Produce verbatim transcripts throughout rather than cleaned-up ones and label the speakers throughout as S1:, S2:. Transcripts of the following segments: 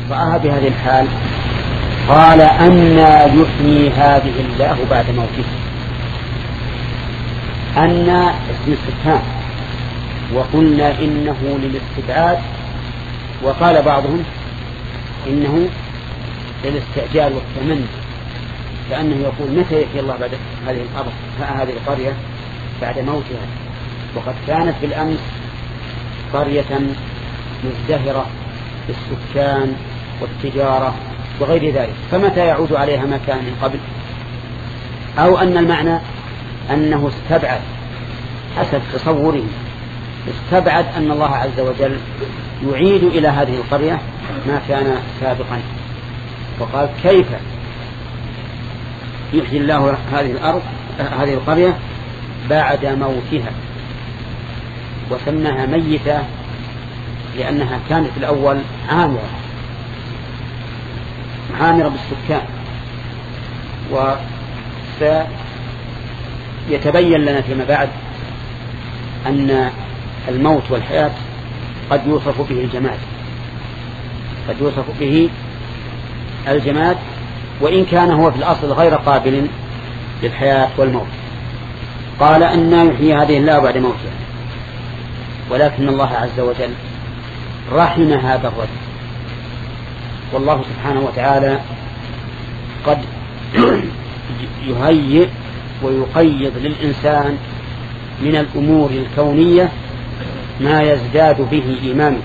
S1: رآها بهذه الحال قال أنى يحيي هذه الله بعد موتها. أنى اسم استفهام، وقلنا إنه للاستبعاد، وقال بعضهم إنه للاستعجال والتمني، كأنه يقول متى يحيي الله بعد هذه الأرض هذه القرية بعد موتها، وقد كانت بالأمس قرية مزدهرة بالسكان والتجارة وغير ذلك، فمتى يعود عليها ما كان من قبل؟ أو أن المعنى أنه استبعد حسب تصوره، استبعد أن الله عز وجل يعيد إلى هذه القرية ما كان سابقا، وقال كيف يحيي الله هذه الأرض هذه القرية بعد موتها، وسماها ميتة لأنها كانت الأول عامرة عامرة بالسكان. وسيتبين لنا فيما بعد أن الموت والحياة قد يوصف به الجماد قد يوصف به الجماد وإن كان هو في الأصل غير قابل للحياة والموت. قال أنى يحيي هذه الله بعد موتها، ولكن الله عز وجل رحم هذا الرجل، والله سبحانه وتعالى قد يهيئ ويقيض للإنسان من الأمور الكونية ما يزداد به إيمانه.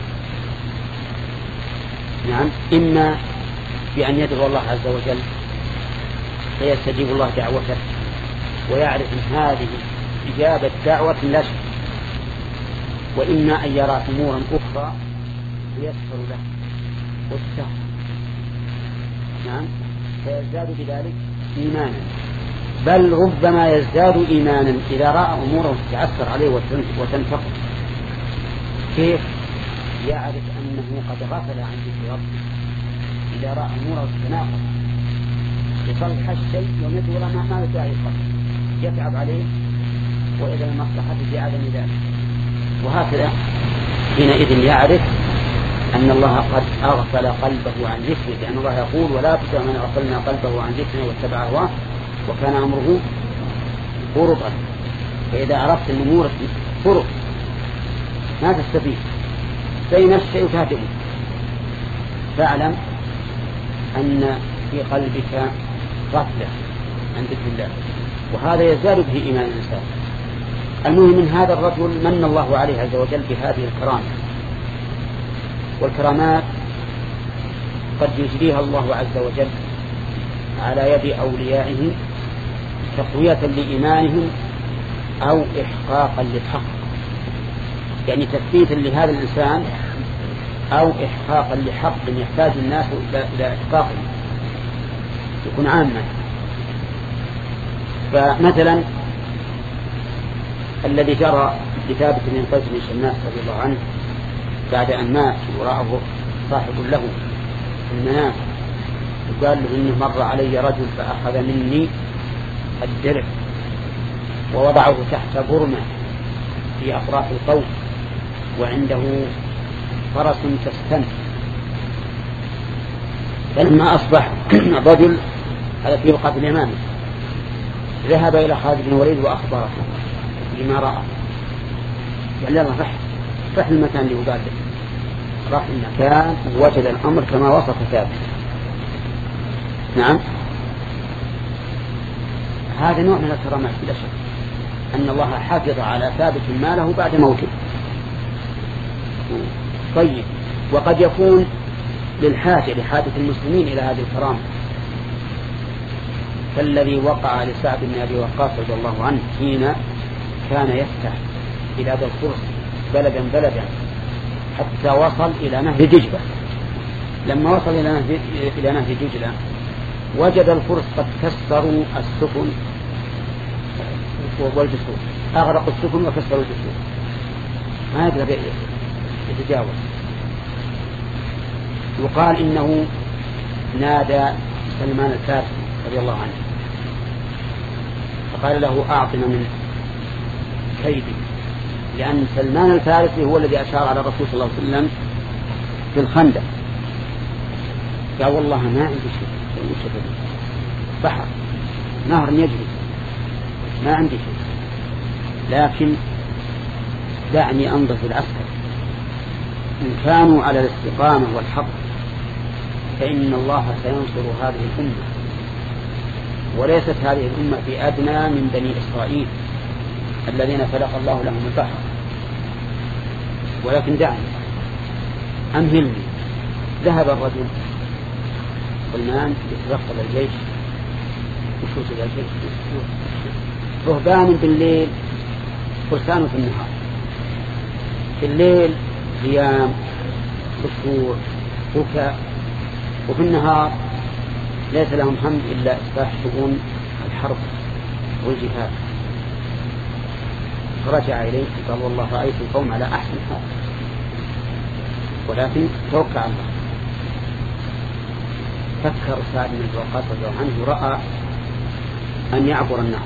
S1: نعم، إما بأن يدعو الله عز وجل فيستجيب الله دعوته ويعرف أن هذه إجابة دعوة لا شك، وإما أن يرى أمورا أخرى يسر له والسهل، نعم، فيزداد بذلك إيمانا، بل ربما يزداد إيمانا إذا رأى أمورا تتعثر عليه وتنفق. كيف؟ يعرف أنه قد غفل عن ذكر ربه، إذا رأى أمورا تتناقض يصلح الشيء ومثل ما ما يدعي القصد يتعب عليه، وإذا المصلحة في عدم ذلك. وهكذا حينئذ يعرف أن الله قد أغفل قلبه عن ذكره، لأن الله يقول ولا تطع من أغفلنا قلبه عن ذكره واتبع هواه وكان أمره فرطا. فإذا عرفت الأمور فرط ما تستفيد، بين الشيء تهدمه، فاعلم أن في قلبك غفلة عن ذكر الله، وهذا يزداد به إيمان الإنسان. المهم من هذا الرجل من الله عليه عز وجل بهذه الكرامة، والكرامات قد يجريها الله عز وجل على يد أوليائه تقوية لإيمانهم أو إحقاقا للحق، يعني تثبيتا لهذا الإنسان أو إحقاقا لحق يحتاج الناس إلى إحقاقه، يكون عاما. فمثلا الذي جرى كتابة بن قيس بن شماس رضي الله عنه بعد أن مات ورآه صاحب له في المنام وقال له إنه مر علي رجل فأخذ مني الدرع ووضعه تحت برمة في أطراف القوم وعنده فرس تستن. فلما أصبح الرجل هذا في وقت اليمامة ذهب إلى خالد بن الوليد وأخبره بما رأى، قال له رح رح المكان اللي وقال له، راح المكان ووجد الأمر كما وصف ثابت. نعم، هذا نوع من الكرامات بلا شك، أن الله حافظ على ثابت ماله بعد موته. طيب، وقد يكون للحاجة لحاجة المسلمين إلى هذه الكرامة، فالذي وقع لسعد بن أبي وقاص رضي الله عنه حين كان يفتح بلاد الفرس بلدا بلدا حتى وصل إلى نهر دجلة. لما وصل إلى نهر إلى نهر دجلة وجد الفرس قد كسروا السفن والجسور، أغرقوا السفن وكسروا الجسور، ما يقدر يتجاوز. يقال إنه نادى سلمان الفارسي رضي الله عنه فقال له أعطنا من كيدي، لأن سلمان الفارسي هو الذي أشار على الرسول صلى الله عليه وسلم في الخندق قال والله ما عندي شيء، بحر نهر يجري ما عندي شيء، لكن دعني أنظر في العسكر، إن كانوا على الاستقامة والحق فإن الله سينصر هذه الأمة، وليست هذه الأمة في أدنى من بني إسرائيل الذين فلق الله لهم البحر، ولكن دعني أمهلني. ذهب الرجل سلمان يترقب الجيش، وشوف الجيش رهبان بالليل فرسان في النهار، في الليل قيام خشوع بكاء، وفي النهار ليس لهم هم إلا إصلاح شؤون الحرب والجهاد. فرجع إليه قال والله رأيت القوم على أحسن حال، ولكن توكل على الله. فكر سعد بن وقاص رضي الله عنه، رأى أن يعبر النهر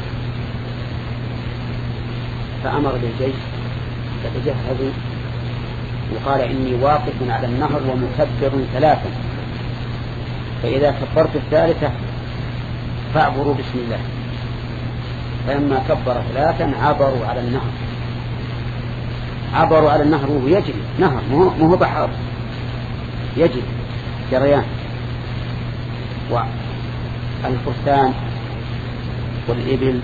S1: فأمر بالجيش فتجهزوا، وقال إني واقف على النهر ومكبر ثلاثا، فإذا كبرت الثالثة فاعبروا بسم الله. فلما كبر ثلاثا عبروا على النهر، عبروا على النهر وهو يجري، نهر مو هو بحر، يجري جريان، والفرسان والإبل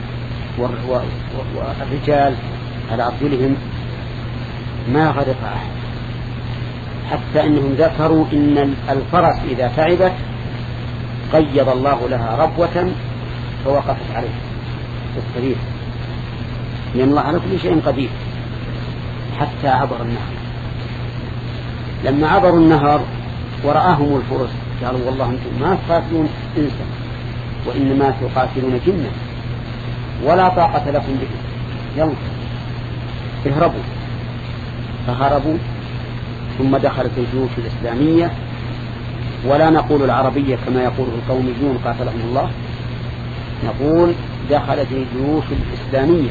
S1: والرجال على أرجلهم ما غرق أحد، حتى إنهم ذكروا إن الفرس إذا تعبت قيض الله لها ربوة فوقفت عليه السرير، لأن الله على كل شيء قدير. حتى عبر النهر. لما عبروا النهر ورآهم الفرس قالوا والله أنتم ما تقاتلون إنسا وإنما تقاتلون جنة ولا طاقة لكم به، يلا اهربوا. فهربوا، ثم دخلت الجيوش الإسلامية، ولا نقول العربية كما يقول القوميون قاتلهم الله، نقول دخلت الجيوش الإسلامية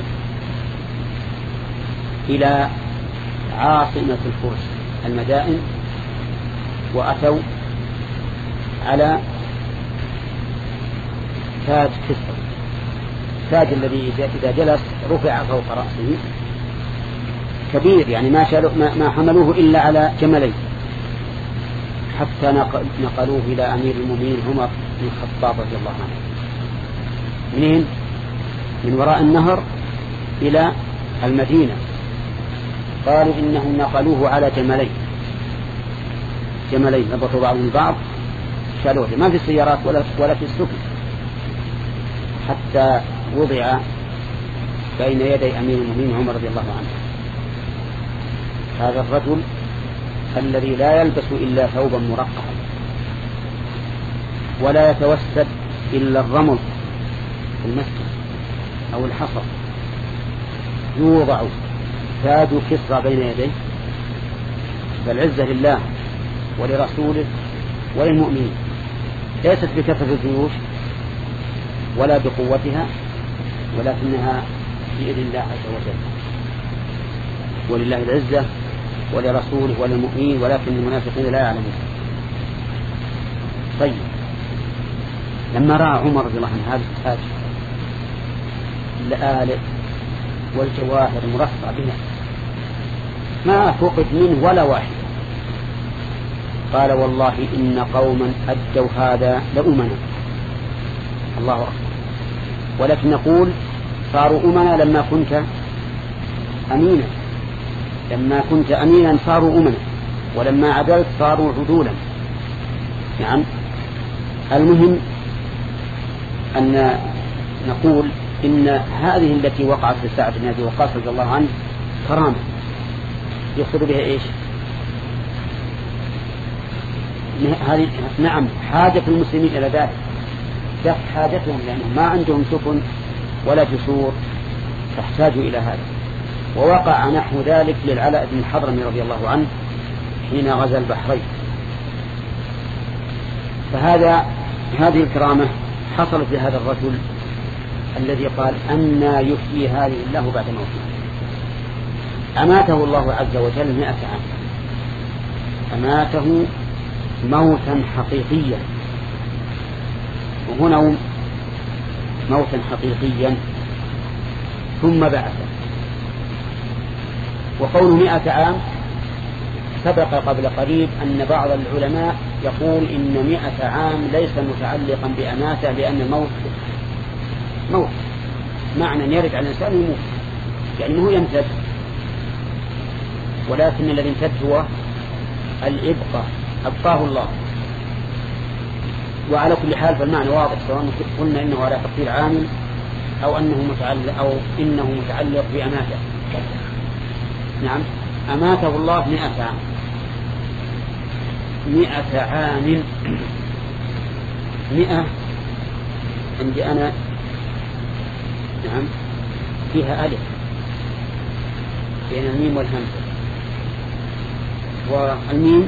S1: إلى عاصمة الفرس المدائن، وأتوا على تاج كسرى، التاج الذي إذا جلس رفع فوق رأسه كبير، يعني ما, ما حملوه إلا على جملين، حتى نقلوه إلى أمير المؤمنين عمر بن الخطاب رضي الله عنه، منين؟ من وراء النهر إلى المدينة. قالوا إنهم نقلوه على جملين، جملين ربطوا بعضهم بعض، شالوه، ما في السيارات ولا ولا في السفن، حتى وضع بين يدي أمير المؤمنين عمر رضي الله عنه. هذا الرجل الذي لا يلبس إلا ثوبا مرقعا، ولا يتوسد إلا الرمل في المسجد أو الحصى، يوضع تاج كسرى بين يديه، فالعزة لله ولرسوله وللمؤمنين، ليست بكثرة الجيوش ولا بقوتها، ولكنها بإذن الله عز وجل، ولله العزة ولرسوله وللمؤمنين، ولكن المنافقين لا يعلمون. طيب، لما رأى عمر رضي الله عنه هذا التاج اللآلئ والجواهر مرصع بها ما فقد منه ولا واحد، قال والله إن قوما أدوا هذا لأمنا. الله أكبر. ولكن نقول صاروا أمنا لما كنت أمينا، لما كنت أمينا صاروا أمنا، ولما عدلت صاروا عدولا. نعم. المهم أن نقول إن هذه التي وقعت في سعد بن أبي وقاص رضي الله عنه كرامة، يقصد بها إيش؟ هذه نعم حاجة المسلمين إلى ذلك، دفع حاجتهم، لأنهم ما عندهم سفن ولا جسور تحتاج إلى هذا. ووقع نحو ذلك للعلاء بن الحضرمي رضي الله عنه حين غزا البحرين. فهذا هذه الكرامة حصلت لهذا الرجل الذي قال أنى يحيي هذه الله بعد موته. أماته الله عز وجل مئة عام، أماته موتا حقيقيا، وهنا موتا حقيقيا ثم بعثه. وقول مئة عام سبق قبل قريب أن بعض العلماء يقول إن مئة عام ليس متعلقا بأماته، لأن الموت موت معنى يرد على الإنسان يموت، يعني هو يمتد، ولكن الذي امتد هو الإبقاء، أبقاه الله. وعلى كل حال فالمعنى واضح، سواء قلنا إنه على تقدير عامل أو أنه متعلق أو إنه متعلق بأماته. نعم، أماته الله مئة عام. مئة عام، مئة عندي أنا نعم فيها ألف بين الميم والهمزة، والميم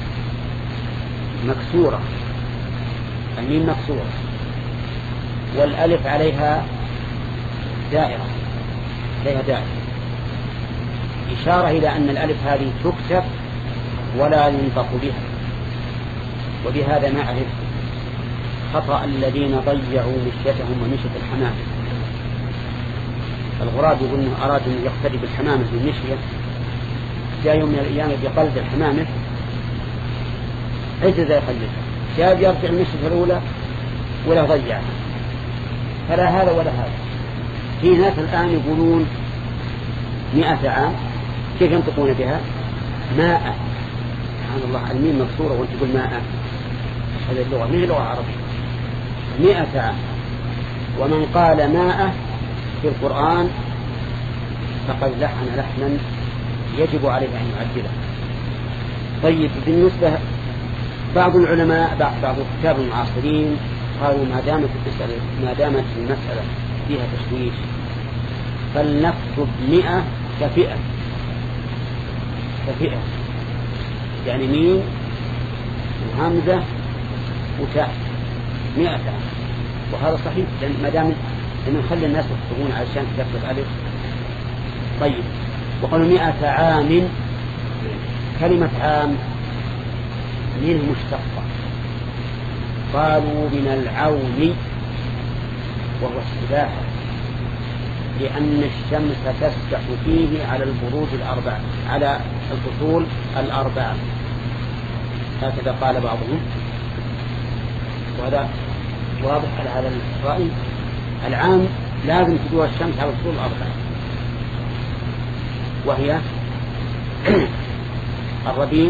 S1: مكسورة، الميم مكسورة، والألف عليها دائرة، عليها دائرة، إشارة إلى أن الألف هذه تكتب ولا ينطق بها. وبهذا نعرف خطأ الذين ضيعوا مشيتهم ومشية الحمام. الغراب يقول أنه أراد أن يقتدي بالحمامة في المشية، جاء يوم من الأيام بقلب الحمامة عجز يقلبها، جاء يرجع المشية الأولى ولا ضيعها، فلا هذا ولا هذا. في ناس الآن يقولون مئة عام، كيف ينطقون بها؟ ماء. سبحان الله، الميم مكسورة وانت تقول ماء، هذه اللغة مش لغة عربية. مئة عام، ومن قال ماء في القرآن فقد لحن لحنا يجب عليه أن يعدله. طيب، بالنسبة بعض العلماء بعض الكتاب المعاصرين قالوا ما دامت المسألة ما دامت المسألة فيها تشويش فلنكتب مئة كفئة، كفئة يعني ميم وهمزة وتاء، مئة. وهذا صحيح، لأن ما دام لما نخلي الناس يكتبون علشان تكتب ألف. طيب، وقالوا مئة عام، كلمة عام منه مشتقة، قالوا من العون وهو السباحة، لأن الشمس تسبح فيه على البروج الأربعة، على الفصول الأربعة، هكذا قال بعضهم، وهذا واضح على هذا الرأي. العام لازم تدور الشمس على الفصول الأربعة، وهي الربيع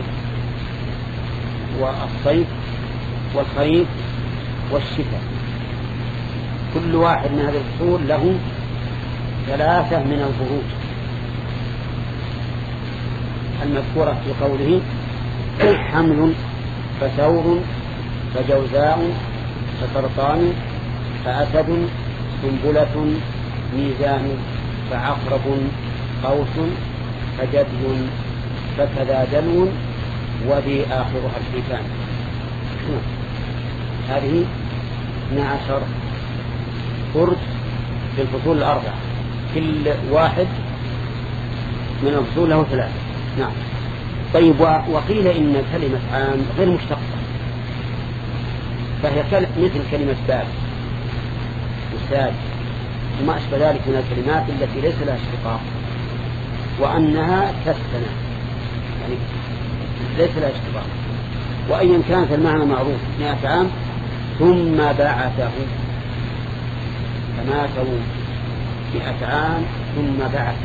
S1: والصيف والخريف والشتاء. كل واحد من هذه الفصول له ثلاثة من البروج المذكورة في قوله حمل فثور فجوزاء فسرطان فأسد سنبلة ميزان فعقرب قوس فجدي فكذا دلو وذي آخرها الحيتان. هذه اثنا عشر برج في الفصول الأربعة، كل واحد من الفصول له ثلاثة. نعم. طيب، وقيل إن كلمة عام غير مشتقة، فهي مثل كلمة باب وساد وما أشبه ذلك من الكلمات التي ليس لها اشتقاق، وأنها تستنى يعني ليس لها اشتقاق. وأيا كانت المعنى معروف، مئة عام ثم بعثه، فماتوا مئة عام ثم بعثه.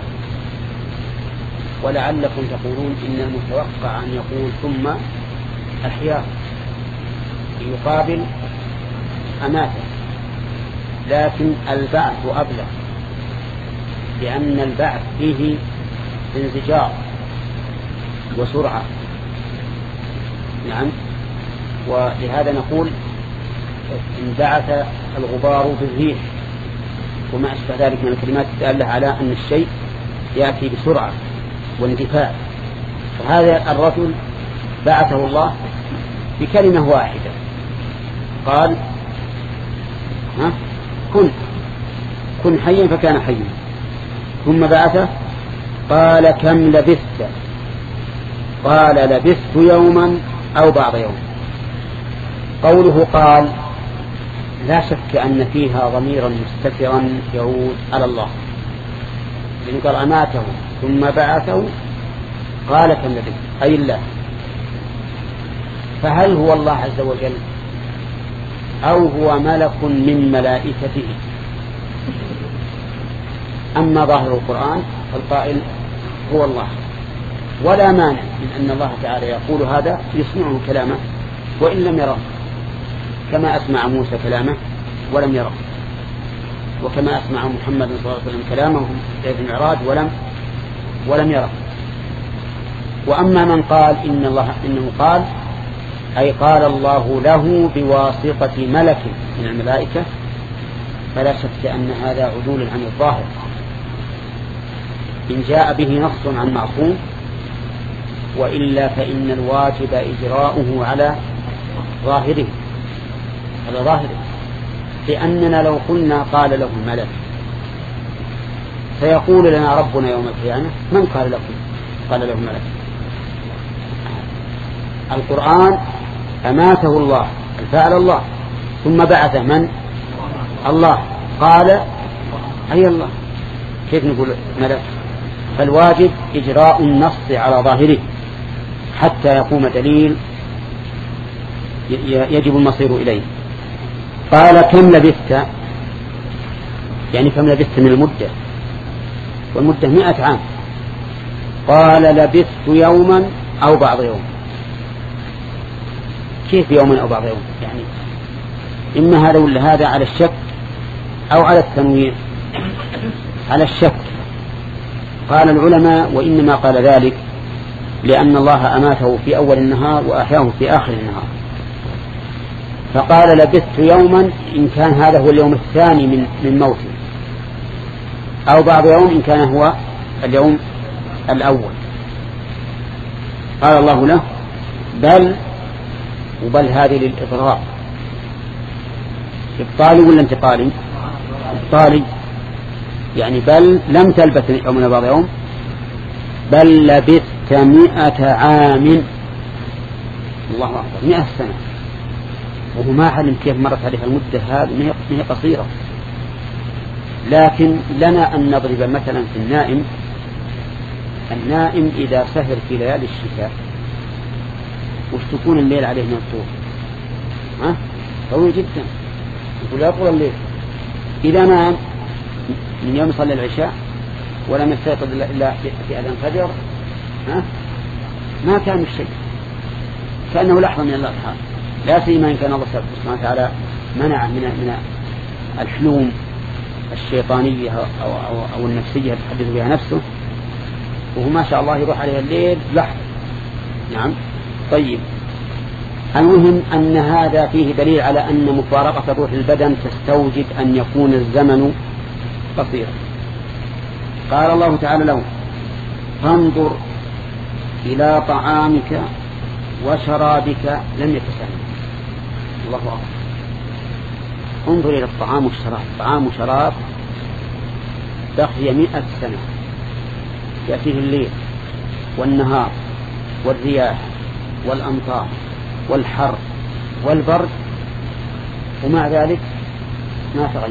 S1: ولعلكم تقولون إن المتوقع أن يقول ثم أحياه يقابل أماته، لكن البعث أبلغ، لأن البعث فيه انزجار وسرعة. نعم. ولهذا نقول انبعث الغبار بالريح وما أشبه ذلك من الكلمات الدالة على أن الشيء يأتي بسرعة واندفاع. فهذا الرجل بعثه الله بكلمة واحدة، قال ها كن كن حيا فكان حيا، ثم بعثه قال كم لبثت؟ قال لبثت يوما أو بعض يوم. قوله قال لا شك أن فيها ضميرا مستترا يعود على الله، لأنه قال أماته ثم بعثه قال كم لبثت، أي الله. فهل هو الله عز وجل أو هو ملك من ملائكته؟ أما ظاهر القرآن فالقائل هو الله، ولا مانع من أن الله تعالى يقول هذا يسمعه كلامه وإن لم يره، كما أسمع موسى كلامه ولم يره، وكما أسمع محمد صلى الله عليه وسلم كلامه في المعراج ولم ولم يره. وأما من قال إن الله إنه قال أي قال الله له بواسطة ملك من الملائكة، فلا شك أن هذا عدول عن الظاهر. إن جاء به نص عن معصوم، وإلا فإن الواجب إجراؤه على ظاهره على ظاهره لأننا لو قلنا قال له ملك سيقول لنا ربنا يوم القيامة من قال لكم قال له ملك؟ القرآن أماته الله الفعل الله ثم بعث من؟ الله، قال أي الله، كيف نقول ملك؟ فالواجب إجراء النص على ظاهره حتى يقوم دليل يجب المصير إليه. قال كم لبثت، يعني كم لبثت من المدة، والمدة مئة عام. قال لبثت يوما أو بعض يوم. كيف يوما أو بعض يوم؟ يعني إما هذا ولا هذا على الشك أو على التنوير؟ على الشك. قال العلماء وإنما قال ذلك لأن الله أماته في أول النهار وأحياه في آخر النهار، فقال لبثت يوما إن كان هذا هو اليوم الثاني من من موته، أو بعض يوم إن كان هو اليوم الأول. قال الله له بل، وبل هذه للإضرار، إبطالي ولا انتقالي؟ إبطالي، يعني بل لم تلبث يومنا بعض يوم، بل لبثت مئة عام. الله أكبر، مئة سنة، وهو ما علم كيف مرت عليها المدة هذه، هي قصيرة. لكن لنا أن نضرب مثلا في النائم. النائم إذا سهر في ليالي الشتاء وش تكون الليل عليه من طول؟ ها؟ طويل جدا، يقول لا طول الليل. إذا نام من يوم صلى العشاء ولم يستيقظ إلا في أذان الفجر، ها؟ ما كان الشيء، كأنه لحظة من الأضحى. لا سيما إن كان الله سبحانه وتعالى منع من من الحلوم الشيطانية أو, أو, أو النفسية تحدث بها نفسه، وهو ما شاء الله يروح عليها الليل لحظة. نعم. طيب، المهم أن هذا فيه دليل على أن مفارقة روح البدن تستوجب أن يكون الزمن قصيرا. قال الله تعالى له فانظر إلى طعامك وشرابك لم يتسنى. الله أكبر، انظر إلى الطعام والشراب. طعام وشراب بقي مئة سنة، يأتيه الليل والنهار والرياح والأمطار والحر والبرد، ومع ذلك ما تغير.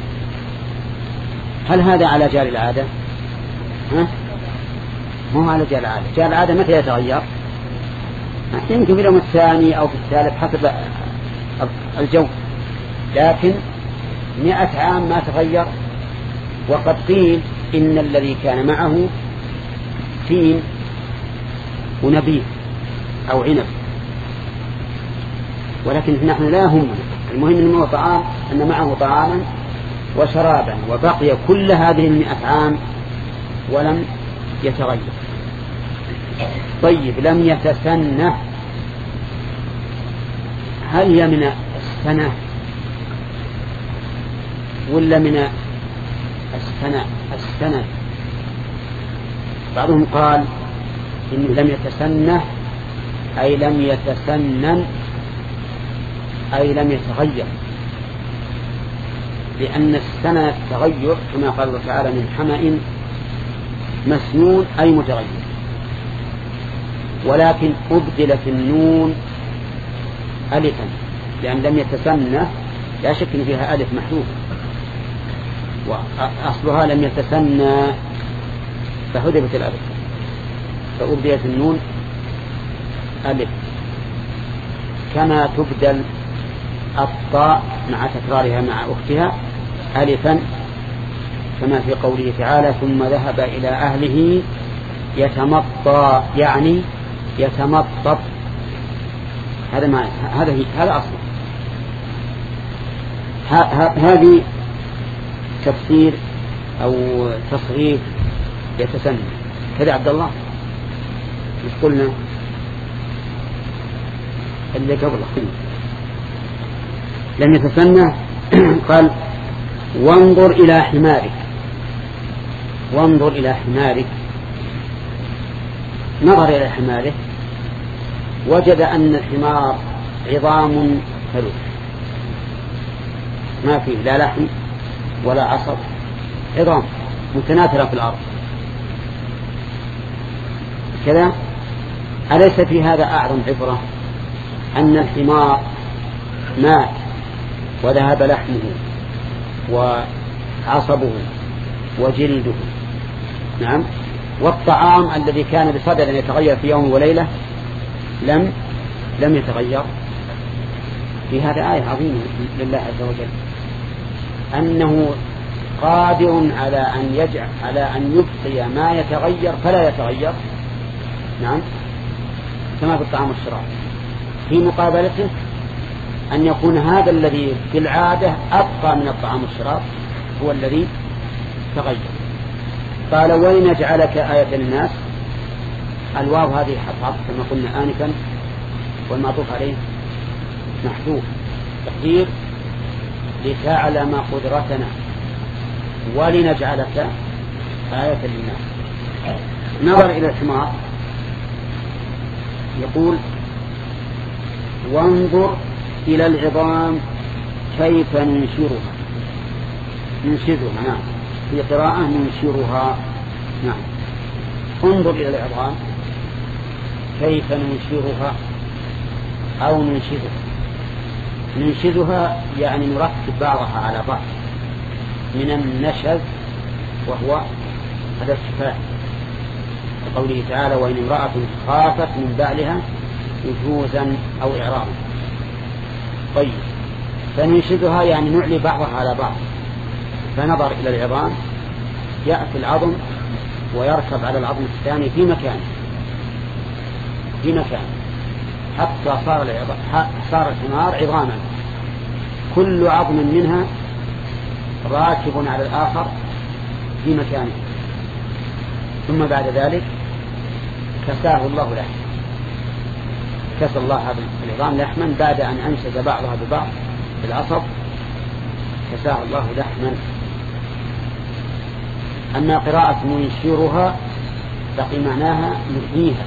S1: هل هذا على جال العادة؟ ها؟ مو على جال العادة. جال العادة متى يتغير؟ يمكن في اليوم الثاني أو في الثالث حسب الجو، لكن مئة عام ما تغير. وقد قيل إن الذي كان معه تين ونبيذ أو عنب، ولكن نحن لا هم، المهم أنه طعام، أن معه طعاما وشرابا، وبقي كل هذه المئة عام ولم يتغير. طيب، لم يتسنه، هل هي من السنة ولا من السنة السنة؟ بعضهم قال إنه لم يتسنه أي لم يتسنن أي لم يتغير، لأن السنة التغير كما قال الله تعالى من حمأ مسنون أي متغير، ولكن أبدلت النون ألفا لأن لم يتسنى لا شك إن فيها ألف محذوف، وأصلها لم يتسنى فحذفت الألف فأبديت النون ألف، كما تبدل الطاء مع تكرارها مع أختها ألفا، كما في قوله تعالى ثم ذهب إلى أهله يتمطى، يعني يتمطط، هذا ما هذا هذا أصل. هذه تفسير أو تصريف يتسنى كذا. عبد الله مش قلنا اللي قبله لم يتسنى قال وانظر إلى حمارك، وانظر إلى حمارك، نظر إلى حماره وجد أن الحمار عظام ثلث، ما فيه لا لحم ولا عصب، عظام متناثرة في الأرض كذا. أليس في هذا أعظم عبرة أن الحمار مات وذهب لحمه وعصبه وجلده، نعم، والطعام الذي كان بصدد أن يتغير في يوم وليلة لم لم يتغير. في هذا آية عظيمة لله عز وجل أنه قادر على أن يجعل على أن يبقي ما يتغير فلا يتغير، نعم، كما في الطعام والشراب، في مقابلته أن يكون هذا الذي في العادة أبقى من الطعام والشراب هو الذي تغير. قال ولنجعلك آية للناس، الواو هذه حفظ كما قلنا آنفا والمعطوف عليه محذوف، تقدير لتعلم قدرتنا ولنجعلك آية للناس. نظر إلى الحمار يقول وانظر إلى العظام كيف ننشرها، ننشرها، نعم، في قراءة ننشرها، نعم، انظر إلى العظام كيف ننشرها أو ننشزها. ننشزها يعني نركب بعضها على بعض من النشز، وهو هذا الشفاء، قوله تعالى وإن امرأة خافت من بعلها نشوزا أو إعراضا. طيب، فننشزها يعني نعلي بعضها على بعض، فنظر إلى العظام يأتي العظم ويركب على العظم الثاني في مكان في مكان حتى صار العظام صار الحمار عظاما، كل عظم منها راكب على الآخر في مكانه، ثم بعد ذلك كساه الله لحما، كسى الله هذا العظام لحما بعد أن أنشز بعضها ببعض بالعصب، كساه الله لحما. أما قراءة منشرها بقي معناها نحييها،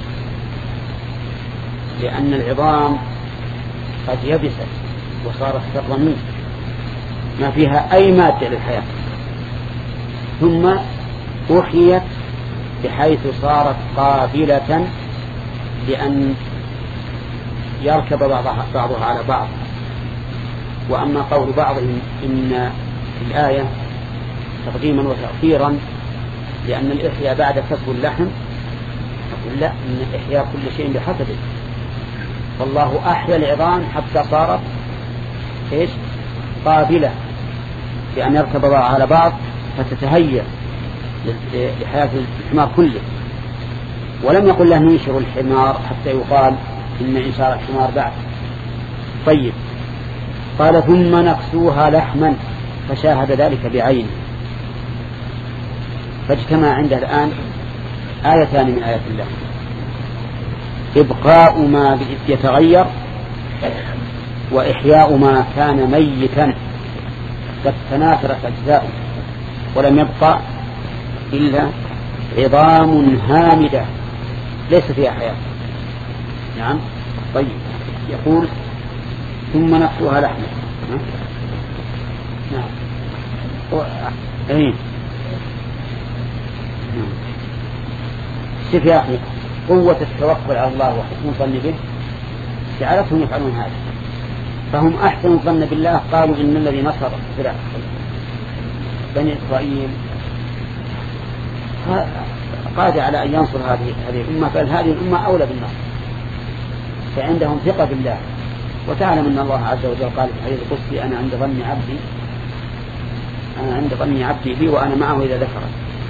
S1: لأن العظام قد يبست وصارت كالرميم ما فيها أي مادة للحياة، ثم أحيت بحيث صارت قابلة لأن يركب بعضها, بعضها على بعض. وأما قول بعضهم إن الآية تقديما وتأخيرا لأن الإحياء بعد كسب اللحم، أقول لا، إن إحياء كل شيء بحسبه، فالله أحيا العظام حتى صارت إيش قابلة لأن يركب بعضها على بعض فتتهيأ لحياة الحمار كله. ولم يقل له ننشر الحمار حتى يقال إن إنشار الحمار بعد. طيب، قال ثم نقسوها لحما فشاهد ذلك بعينه، فاجتمع عنده الآن آيتان من آيات الله: إبقاء ما يتغير، وإحياء ما كان ميتا قد تناثرت أجزاؤه ولم يبقى إلا عظام هامدة ليس فيها حياة. نعم. طيب، يقول ثم نقصها لحمة. نعم. أمين. نعم. شوف يا أخي، قوة التوكل على الله وحسن الظن به جعلتهم يفعلون هذا. فهم أحسن الظن بالله، قالوا إن الذي نصر بني إسرائيل قادر على أن ينصر هذه هذه الأمة، بل هذه الأمة أولى بالنصر، فعندهم ثقة بالله. وتعلم أن الله عز وجل قال في الحديث القدسي: أنا عند ظن عبدي أنا عند ظن عبدي بي وأنا معه إذا ذكرت.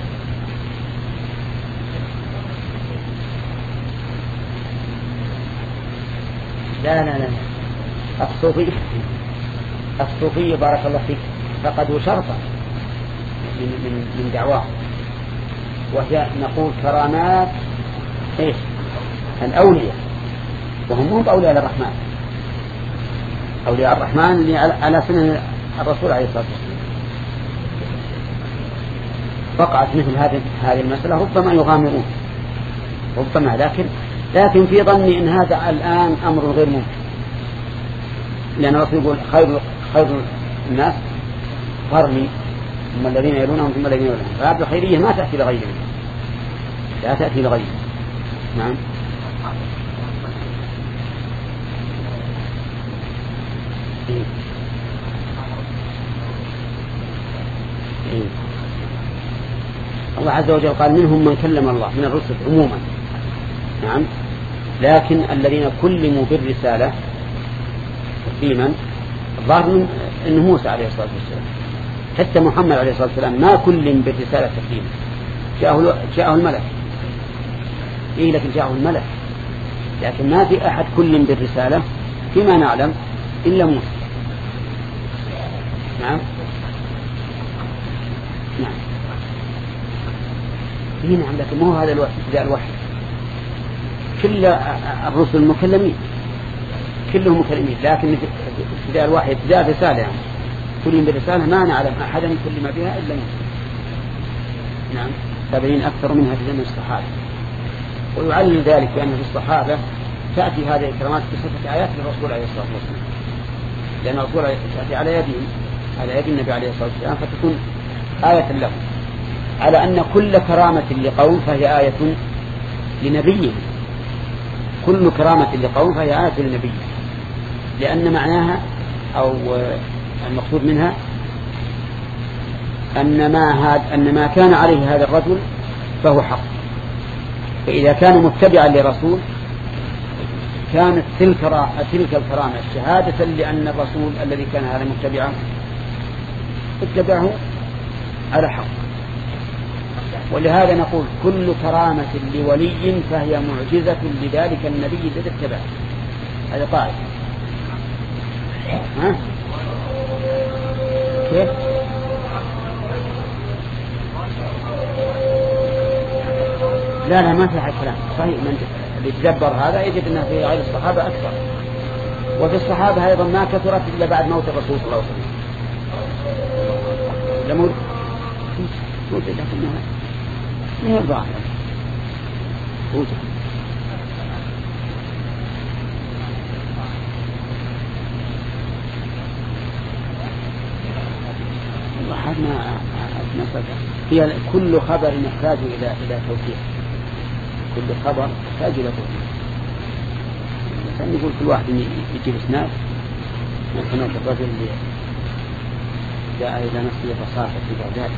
S1: لا لا لا الصوفية الصوفية بارك الله فيك فقدوا شرطا من من من دعواه، وهي نقول كرامات ايش الأولياء، وهم هم أولياء الرحمن، أولياء الرحمن اللي على سنة الرسول عليه الصلاة والسلام. وقعت مثل هذه هذه المسألة ربما يغامرون ربما، لكن لكن في ظني إن هذا الآن أمر غير ممكن، لأن الرسول يقول: خير خير الناس قرني ثم الذين يلونهم ثم الذين يلونهم. فهذه الخيرية ما تأتي لغيرهم، لا تأتي لغيرهم. نعم. إيه. إيه. الله عز وجل قال: منهم من كلم الله من الرسل عموما. نعم. لكن الذين كلموا بالرسالة تكليما الظاهر من أن موسى عليه الصلاة والسلام، حتى محمد عليه الصلاة والسلام ما كلم بالرسالة تكليما، جاءه جاءه الملك. إيه لكن جاءه الملك، لكن ما في أحد كلم بالرسالة فيما نعلم إلا موسى. نعم. نعم. إيه نعم، لكن ما هو هذا الوحي ابتداء الوحي، كل الرسل مكلمين كلهم مكلمين، لكن ابتداء الوحي ابتداء الرسالة يعني كلهم بالرسالة ما نعلم أحدا كلم بها إلا موسى. نعم. سبعين أكثر منها في زمن الصحابة. ويعلم ذلك بأن في الصحابة تأتي هذه الكرامات بصفة آيات للرسول عليه الصلاة والسلام، لأن الرسول تأتي على يدهم على يد النبي عليه الصلاة والسلام فتكون آية له، على أن كل كرامة لقوم فهي آية لنبيه، كل كرامة لقوم فهي آية لنبيه، لأن معناها أو المقصود منها أن ما, هاد أن ما كان عليه هذا الرجل فهو حق، فإذا كان متبعا لرسول كانت تلك تلك الكرامة شهادة لأن الرسول الذي كان هذا متبعا اتبعه على حق. ولهذا نقول: كل كرامة لولي فهي معجزة لذلك النبي الذي اتبعه. هذا قاعدة. ها؟ كيف؟ لا لا ما في حد كلام صحيح. من يتدبر هذا يجد أنه في غير الصحابة أكثر، وفي الصحابة أيضا ما كثرت إلا بعد موت الرسول صلى الله عليه وسلم. لموت موت لكنها من الظاهر موت. الله حدنا نصدق. هي كل خبر يحتاج إلى إلى توثيق، كل خبر يحتاج إلى توثيق. مثلا يقول كل واحد يجيب اسناد، مثلا الرجل اللي جاء إلى نفسه بصافة في بغداد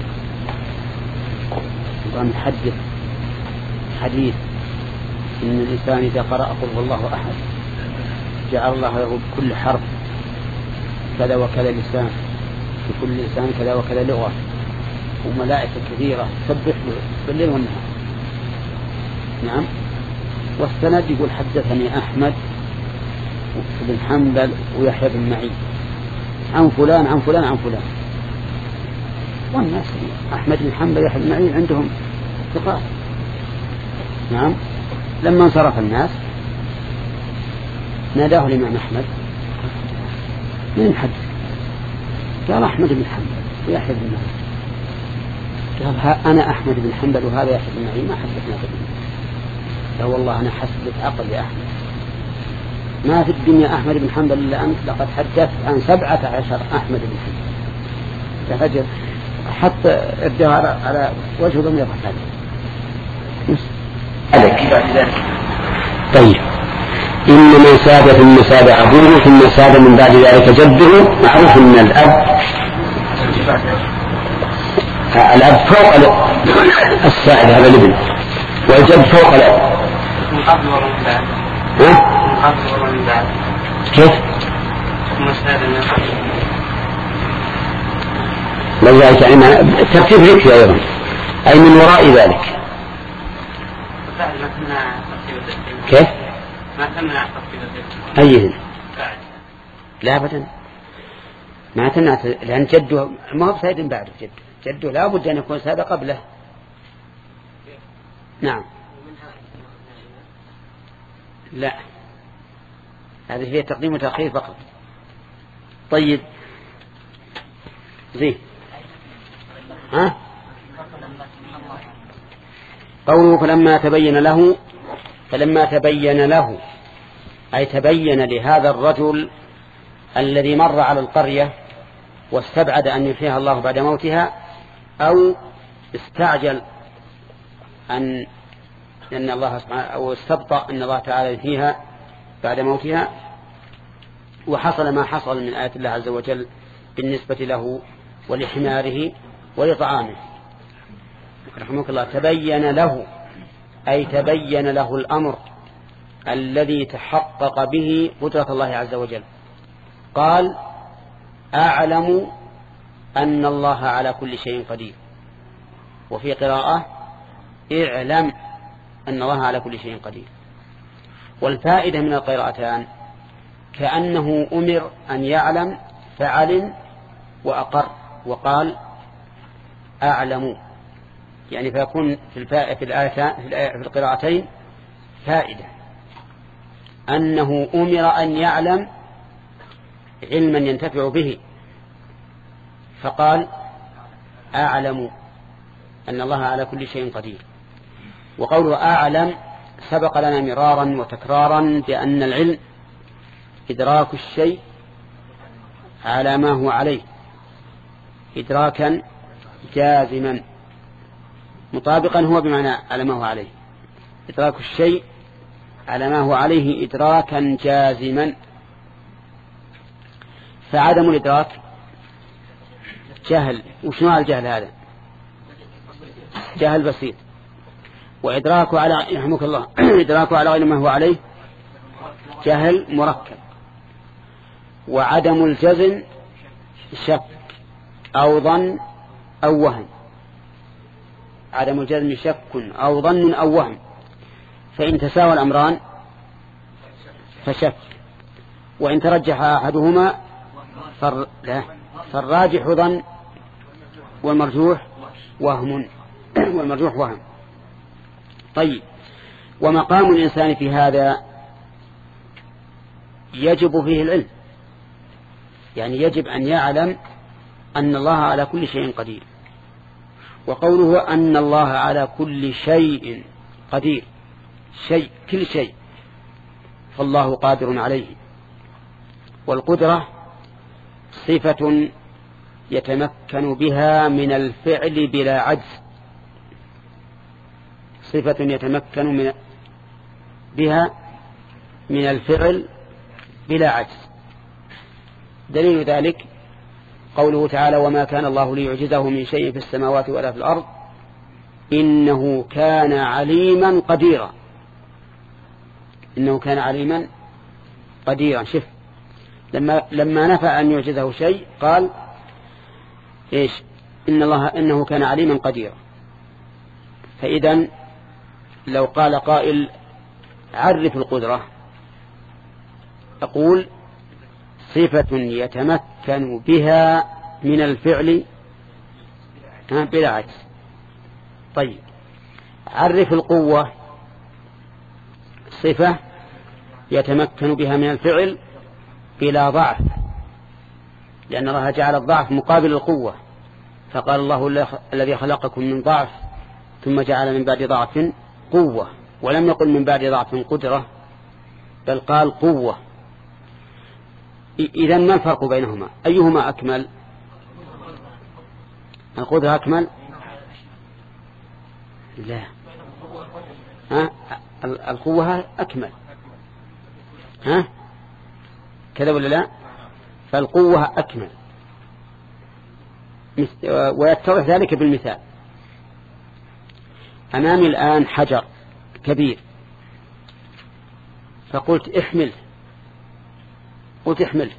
S1: وقام يحدث حديث إن الإنسان إذا قرأ قل هو الله أحد جعل الله له كل حرف كذا وكذا لسان، في كل لسان كذا وكذا لغة، وملائكة كثيرة تسبح بالليل والنهار. نعم. والسند يقول: حدثني أحمد بن حنبل ويحيى بن معين عن فلان عن فلان عن فلان. والناس أحمد بن حنبل ويحيى بن معين عندهم ثقات. نعم. لما انصرف الناس ناداه الإمام أحمد: من حدث؟ قال: أحمد بن حنبل ويحيى بن معين. قال: أنا أحمد بن حنبل وهذا يحيى بن معين ما حدثنا به. لا والله أنا حسبت عقل يا أحمد، ما في الدنيا أحمد بن حنبل إلا أنت، لقد حدثت عن سبعة عشر أحمد بن حنبل. فهجر حتى ارجع على, على وجه ضمير هذا. طيب إن من ساد ثم ساد أبوه ثم ساد من بعد ذلك جده. معروف أن الأب الأب فوق السائد هذا الابن، والجد فوق الأب.
S2: من قبل ولا من بعد؟
S1: ها؟
S2: من قبل ولا من بعد؟
S1: كيف؟
S2: ثم ساد من قبل.
S1: لذلك يعني الترتيب ذكر أيضا، أي من وراء ذلك.
S2: ما تمنع ترتيب الذكر.
S1: كيف؟
S2: ما تمنع ترتيب الذكر.
S1: أيهن؟ لا أبدا ما تمنع، لأن جده ما هو سيد بعده، جده جده لا بد أن يكون ساد قبله. نعم. لا هذه هي تقديم وتأخير فقط. طيب زين. ها؟ قوله فلما تبين له، فلما تبين له أي تبين لهذا الرجل الذي مر على القرية واستبعد أن يحييها الله بعد موتها، أو استعجل أن أن الله سبحانه أو استبطأ أن الله تعالى يحييها بعد موتها، وحصل ما حصل من آيات الله عز وجل بالنسبة له ولحماره ولطعامه. رحمك الله. تبين له أي تبين له الأمر الذي تحقق به قدرة الله عز وجل. قال أعلم أن الله على كل شيء قدير، وفي قراءة اعلم أن الله على كل شيء قدير. والفائدة من القراءتان كأنه أمر أن يعلم فعلم وأقر وقال أعلم، يعني فيكون في الفائدة في الآية في القراءتين فائدة أنه أمر أن يعلم علما ينتفع به، فقال أعلم أن الله على كل شيء قدير. وقوله أعلم سبق لنا مرارا وتكرارا بأن العلم إدراك الشيء على ما هو عليه إدراكا جازما مطابقا، هو بمعنى على ما هو عليه، إدراك الشيء على ما هو عليه إدراكا جازما. فعدم الإدراك جهل. وشنو الجهل هذا؟ جهل بسيط. وإدراكه على يرحمك الله إدراكه على غير ما هو عليه جهل مركب. وعدم الجزم شك أو ظن أو وهم. عدم الجزم شك أو ظن أو وهم، فإن تساوى الأمران فشك، وإن ترجح أحدهما فر... لا فالراجح ظن والمرجوح وهم والمرجوح وهم. طيب، ومقام الإنسان في هذا يجب فيه العلم، يعني يجب أن يعلم أن الله على كل شيء قدير. وقوله أن الله على كل شيء قدير، شيء كل شيء فالله قادر عليه. والقدرة صفة يتمكن بها من الفعل بلا عجز، صفة يتمكن من بها من الفعل بلا عجز. دليل ذلك قوله تعالى وما كان الله ليعجزه من شيء في السماوات ولا في الأرض إنه كان عليما قديرا. إنه كان عليما قديرا. شف لما لما نفى أن يعجزه شيء قال إيش؟ إن الله إنه كان عليما قديرا. فإذا لو قال قائل عرف القدرة، أقول صفة يتمكن بها من الفعل بلا عجز. طيب، عرف القوة، صفة يتمكن بها من الفعل بلا ضعف، لأن الله جعل الضعف مقابل القوة، فقال الله الذي خلقكم من ضعف ثم جعل من بعد ضعف قوة، ولم يقل من بعد ضعف قدرة، بل قال قوة. إذن ما الفرق بينهما؟ أيهما أكمل؟ القدرة أكمل؟ لا، ها؟ القوة أكمل. ها كذا ولا لا؟ فالقوة أكمل، ويتضح ذلك بالمثال. أمامي الآن حجر كبير، فقلت احمل، قلت احمل،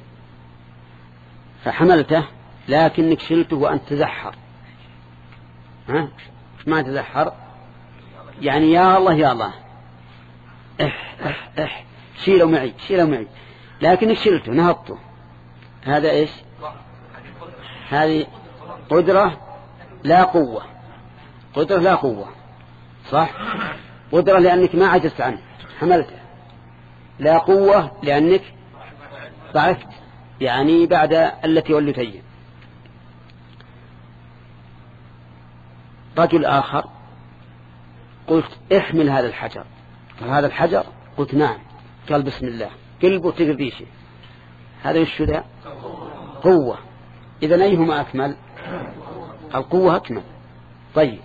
S1: فحملته لكنك شلته وأنت تزحر. ها ما تزحر يعني يا الله يا الله اح اح اح شيله معي شيله معي، لكنك شلته نهضته. هذا ايش؟ هذه قدرة لا قوة، قدرة لا قوة، صح؟ قدرة لأنك ما عجزت عنه حملته، لا قوة لأنك ضعفت يعني بعد التي ولتين. رجل آخر قلت احمل هذا الحجر، قال هذا الحجر، قلت نعم، قال بسم الله، قلبه تقريشه. هذا وش ذا؟ قوة. إذن أيهما أكمل؟ القوة أكمل. طيب،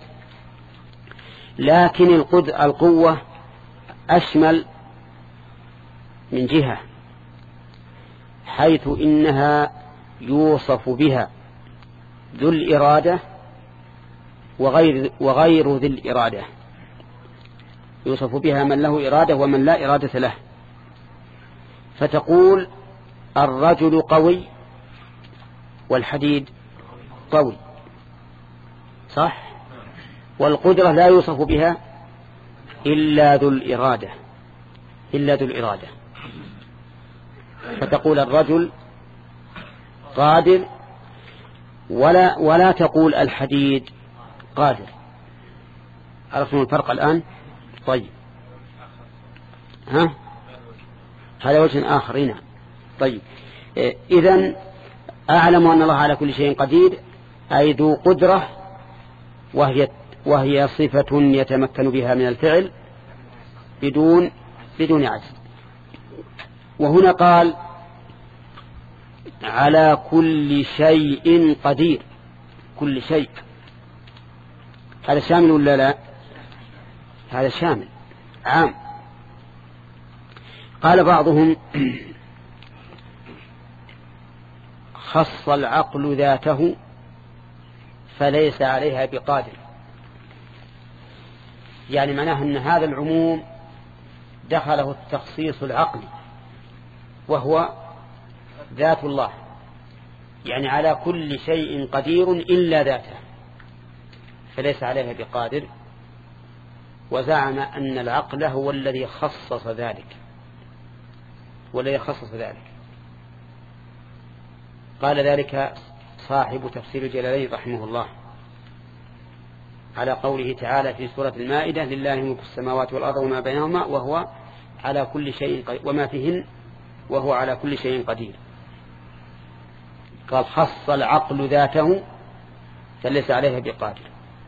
S1: لكن القوة أشمل من جهة، حيث إنها يوصف بها ذو الإرادة وغير, وغير ذي الإرادة، يوصف بها من له إرادة ومن لا إرادة له. فتقول الرجل قوي والحديد قوي، صح؟ والقدرة لا يوصف بها إلا ذو الإرادة، إلا ذو الإرادة. فتقول الرجل قادر، ولا, ولا تقول الحديد قادر. عرفتم الفرق الآن؟ طيب، ها هذا وجه آخر هنا. طيب، إذن أعلم أن الله على كل شيء قدير، أي ذو قدرة، وهي, وهي صفة يتمكن بها من الفعل بدون بدون عجز. وهنا قال على كل شيء قدير، كل شيء، هذا شامل ولا لا؟ هذا شامل عام. قال بعضهم خص العقل ذاته فليس عليها بقادر، يعني معناه أن هذا العموم دخله التخصيص العقلي وهو ذات الله، يعني على كل شيء قدير إلا ذاته، فليس عليها بقادر. وزعم أن العقل هو الذي خصص ذلك، والذي خصص ذلك. قال ذلك صاحب تفسير الجلالين رحمه الله على قوله تعالى في سورة المائدة لله ملك السماوات والأرض وما بينهما وهو على كل شيء قدير وما فيهن وهو على كل شيء قدير. قال خص العقل ذاته فليس عليها بقادر.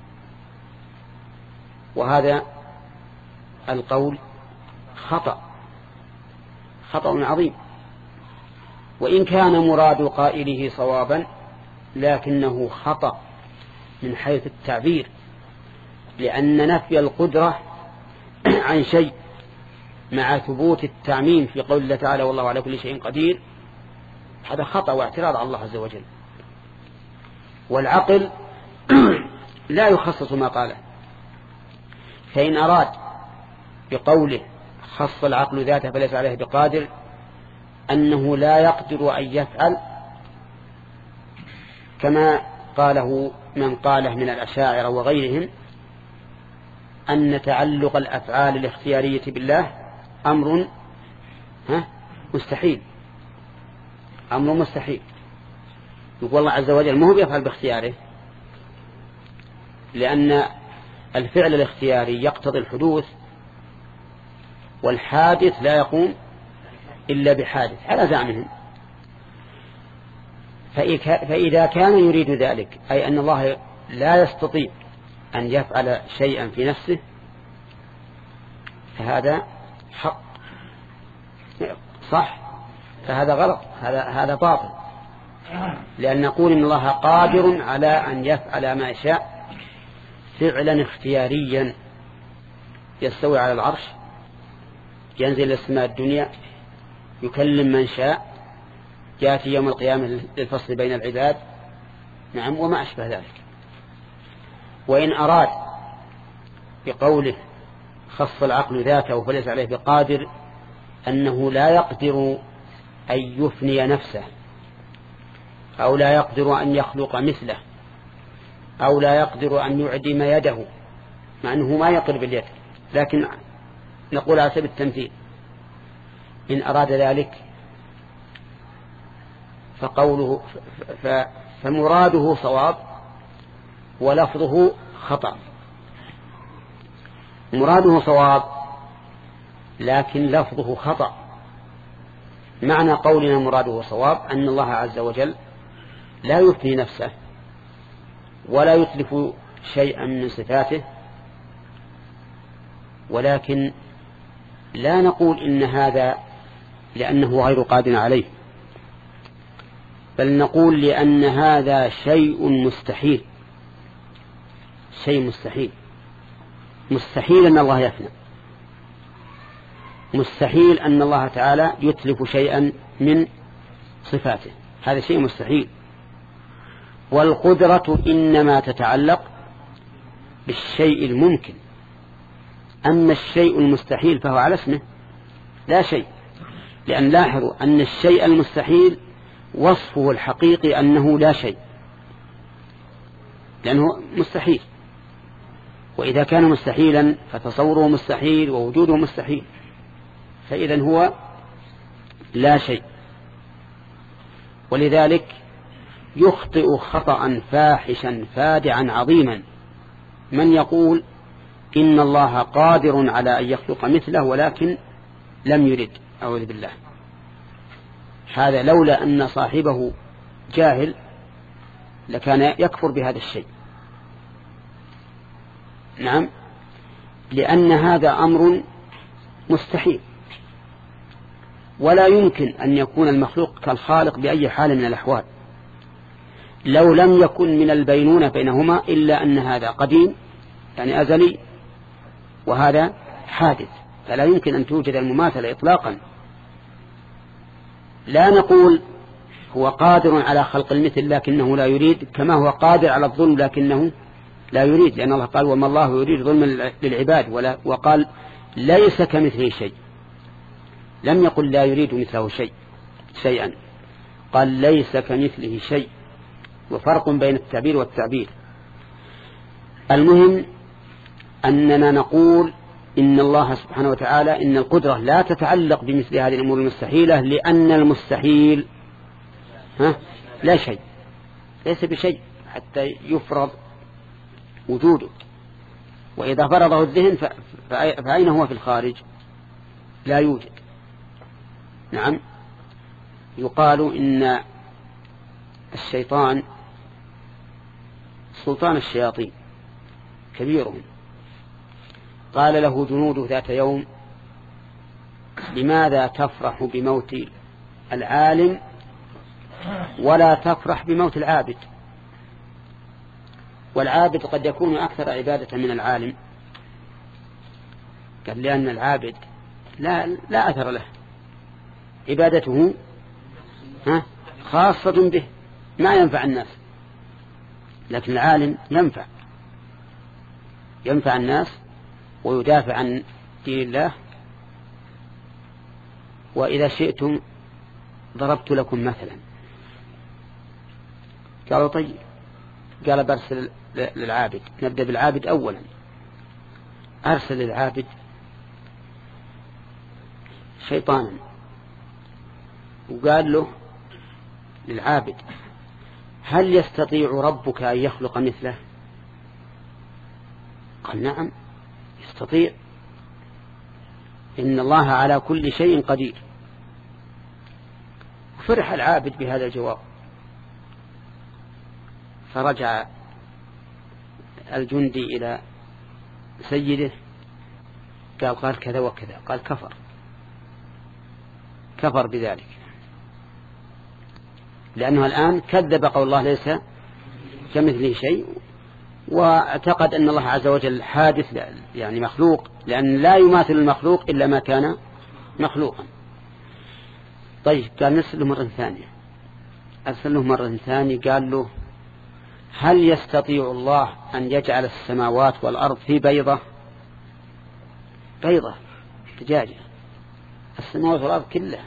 S1: وهذا القول خطأ، خطأ عظيم، وإن كان مراد قائله صوابا لكنه خطأ من حيث التعبير، لأن نفي القدرة عن شيء مع ثبوت التعميم في قول الله تعالى والله على كل شيء قدير هذا خطأ واعتراض على الله عز وجل. والعقل لا يخصص ما قاله، فإن أراد بقوله خص العقل ذاته فليس عليه بقادر أنه لا يقدر أن يفعل كما قاله من قاله من الأشاعرة وغيرهم أن تعلق الأفعال الاختيارية بالله أمر ها مستحيل، أمر مستحيل. يقول الله عز وجل ما هو بيفعل باختياره، لأن الفعل الاختياري يقتضي الحدوث، والحادث لا يقوم إلا بحادث على زعمهم. فإذا كان يريد ذلك أي أن الله لا يستطيع أن يفعل شيئا في نفسه فهذا حق صح، فهذا غلط، هذا هذا باطل. لأن نقول إن الله قادر على أن يفعل ما يشاء فعلا يكلم من شاء، يأتي يوم القيامة للفصل بين العباد، نعم، وما أشبه ذلك. وإن أراد بقوله خص العقل ذاته فليس عليه بقادر أنه لا يقدر أن يفني نفسه، أو لا يقدر أن يخلق مثله، أو لا يقدر أن يعدم يده، مع أنه ما يقدر باليد، لكن نقول على سبيل التمثيل إن أراد ذلك فقوله فمراده صواب ولفظه خطأ. مراده صواب لكن لفظه خطأ. معنى قولنا مراده صواب أن الله عز وجل لا يفني نفسه ولا يتلف شيئا من صفاته، ولكن لا نقول إن هذا لأنه غير قادر عليه، بل نقول لأن هذا شيء مستحيل. شيء مستحيل مستحيل أن الله يفنى، مستحيل أن الله تعالى يتلف شيئا من صفاته، هذا شيء مستحيل. والقدرة إنما تتعلق بالشيء الممكن، أما الشيء المستحيل فهو على اسمه لا شيء، لأن لاحظوا أن الشيء المستحيل وصفه الحقيقي أنه لا شيء، لأنه مستحيل، وإذا كان مستحيلا فتصوره مستحيل ووجوده مستحيل، فإذا هو لا شيء. ولذلك يخطئ خطأ فاحشا فادعا عظيما من يقول إن الله قادر على أن يخلق مثله ولكن لم يرد، أعوذ بالله. هذا لولا أن صاحبه جاهل لكان يكفر بهذا الشيء. نعم، لأن هذا أمر مستحيل، ولا يمكن أن يكون المخلوق كالخالق بأي حال من الأحوال، لو لم يكن من البينونة بينهما إلا أن هذا قديم يعني أزلي وهذا حادث، فلا يمكن أن توجد المماثلة إطلاقا. لا نقول هو قادر على خلق المثل لكنه لا يريد، كما هو قادر على الظلم لكنه لا يريد، لأن الله قال وما الله يريد ظلما للعباد، ولا وقال ليس كمثله شيء، لم يقل لا يريد مثله شيء شيئا، قال ليس كمثله شيء، وفرق بين التعبير والتعبير. المهم أننا نقول إن الله سبحانه وتعالى إن القدرة لا تتعلق بمثل هذه الأمور المستحيلة، لأن المستحيل ها لا شيء، ليس بشيء حتى يفرض وجوده، وإذا فرضه الذهن فأين هو في الخارج؟ لا يوجد. نعم، يقال إن الشيطان سلطان الشياطين كبيرهم، قال له جنوده ذات يوم لماذا تفرح بموت العالم ولا تفرح بموت العابد؟ والعابد قد يكون أكثر عبادة من العالم. قال لأن العابد لا, لا أثر له، عبادته ها خاصة به ما ينفع الناس، لكن العالم ينفع ينفع الناس ويدافع عن دين الله. وإذا شئتم ضربت لكم مثلا. قالوا طيب، قال برسل للعابد، نبدأ بالعابد أولا. أرسل للعابد شيطانا وقال له للعابد هل يستطيع ربك أن يخلق مثله؟ قال نعم يستطيع، إن الله على كل شيء قدير. فرح العابد بهذا الجواب، فرجع الجندي إلى سيده قال قال كذا وكذا، قال كفر كفر بذلك، لأنه الآن كذب قول الله ليس كمثله شيء، واعتقد أن الله عز وجل حادث يعني مخلوق، لأن لا يماثل المخلوق إلا ما كان مخلوقا. طيب قال نرسل له مرة ثانية، أرسل له مرة ثانية قال له هل يستطيع الله أن يجعل السماوات والأرض في بيضة؟ بيضة دجاجة، السماوات والأرض كلها.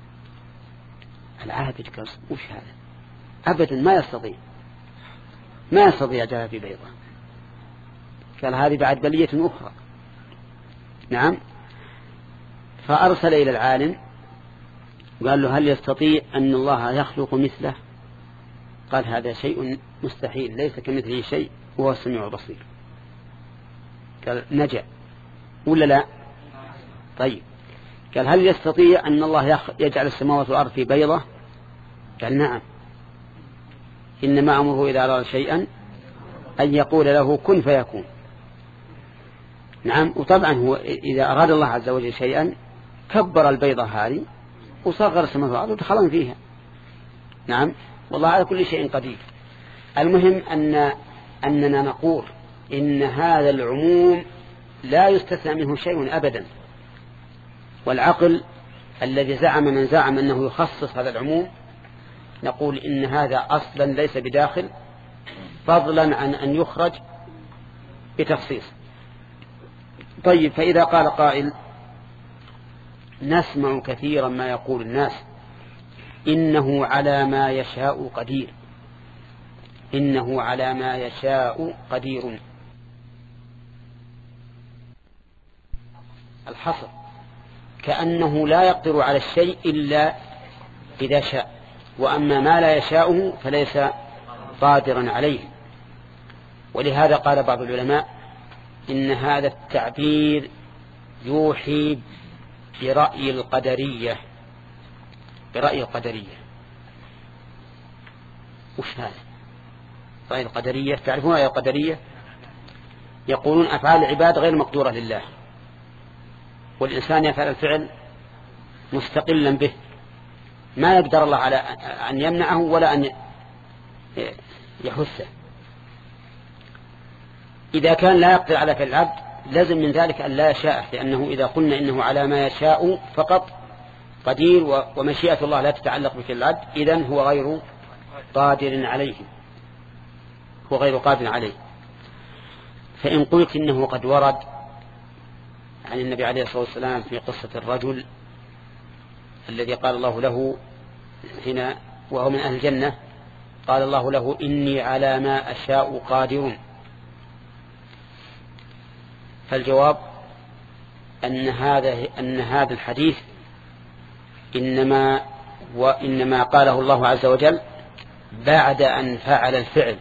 S1: العهد قال وش هذا؟ أبدا ما يستطيع، ما يستطيع يجعلها في بيضة. قال هذه بعد بلية أخرى. نعم. فأرسل إلى العالم قال له هل يستطيع أن الله يخلق مثله؟ قال هذا شيء مستحيل، ليس كمثله شيء وهو السميع البصير. قال نجا ولا لا؟ طيب قال هل يستطيع أن الله يجعل السماوات والأرض في بيضة؟ قال نعم، إنما أمره إذا أراد شيئا أن يقول له كن فيكون. نعم. وطبعا هو إذا أراد الله عز وجل شيئا كبر البيضة هذه وصغر السماوات والأرض ودخلن فيها. نعم. والله على كل شيء قدير. المهم أن أننا نقول إن هذا العموم لا يستثنى منه شيء أبدا، والعقل الذي زعم من زعم أنه يخصص هذا العموم نقول إن هذا أصلا ليس بداخل، فضلا عن أن يخرج بتخصيص. طيب فإذا قال قائل نسمع كثيرا ما يقول الناس إنه على ما يشاء قدير، إنه على ما يشاء قدير، الحصر كأنه لا يقدر على الشيء إلا إذا شاء، وأما ما لا يشاءه فليس قادرا عليه. ولهذا قال بعض العلماء إن هذا التعبير يوحي برأي القدرية. برأي القدرية وش هذا؟ رأي القدرية، تعرفون رأي القدرية؟ يقولون أفعال العباد غير مقدورة لله، والإنسان يفعل الفعل مستقلا به، ما يقدر الله على أن يمنعه ولا أن يحثه. إذا كان لا يقدر على فعل العبد لازم من ذلك أن لا يشاء، لأنه إذا قلنا إنه على ما يشاء فقط قدير ومشيئة الله لا تتعلق بفعل العبد، إذن هو غير قادر عليه، هو غير قادر عليه. فإن قلت إنه قد ورد عن النبي عليه الصلاة والسلام في قصة الرجل الذي قال الله له هنا وهو من أهل الجنة، قال الله له إني على ما أشاء قادر، فالجواب أن هذا أن هذا الحديث إنما وإنما قاله الله عز وجل بعد أن فعل الفعل،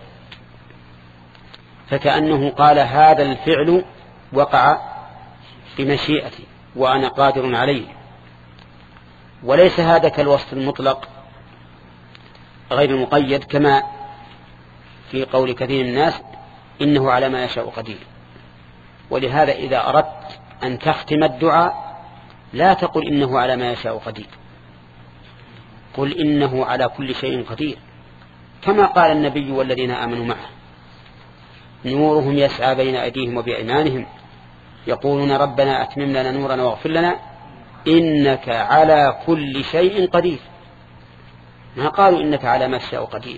S1: فكأنه قال هذا الفعل وقع بمشيئتي وأنا قادر عليه، وليس هذا كالوصف المطلق غير المقيد كما في قول كثير من الناس إنه على ما يشاء قدير. ولهذا إذا أردت أن تختم الدعاء لا تقل إنه على ما يشاء قدير، قل إنه على كل شيء قدير، كما قال النبي والذين آمنوا معه نورهم يسعى بين أيديهم وبأيمانهم يقولون ربنا أتمم لنا نورنا واغفر لنا إنك على كل شيء قدير، ما قالوا إنك على ما تشاء قدير.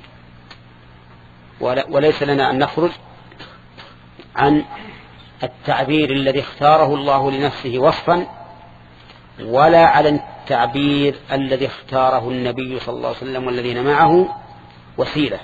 S1: وليس لنا أن نخرج عن التعبير الذي اختاره الله لنفسه وصفا، ولا على التعبير الذي اختاره النبي صلى الله عليه وسلم والذين معه وسيلة،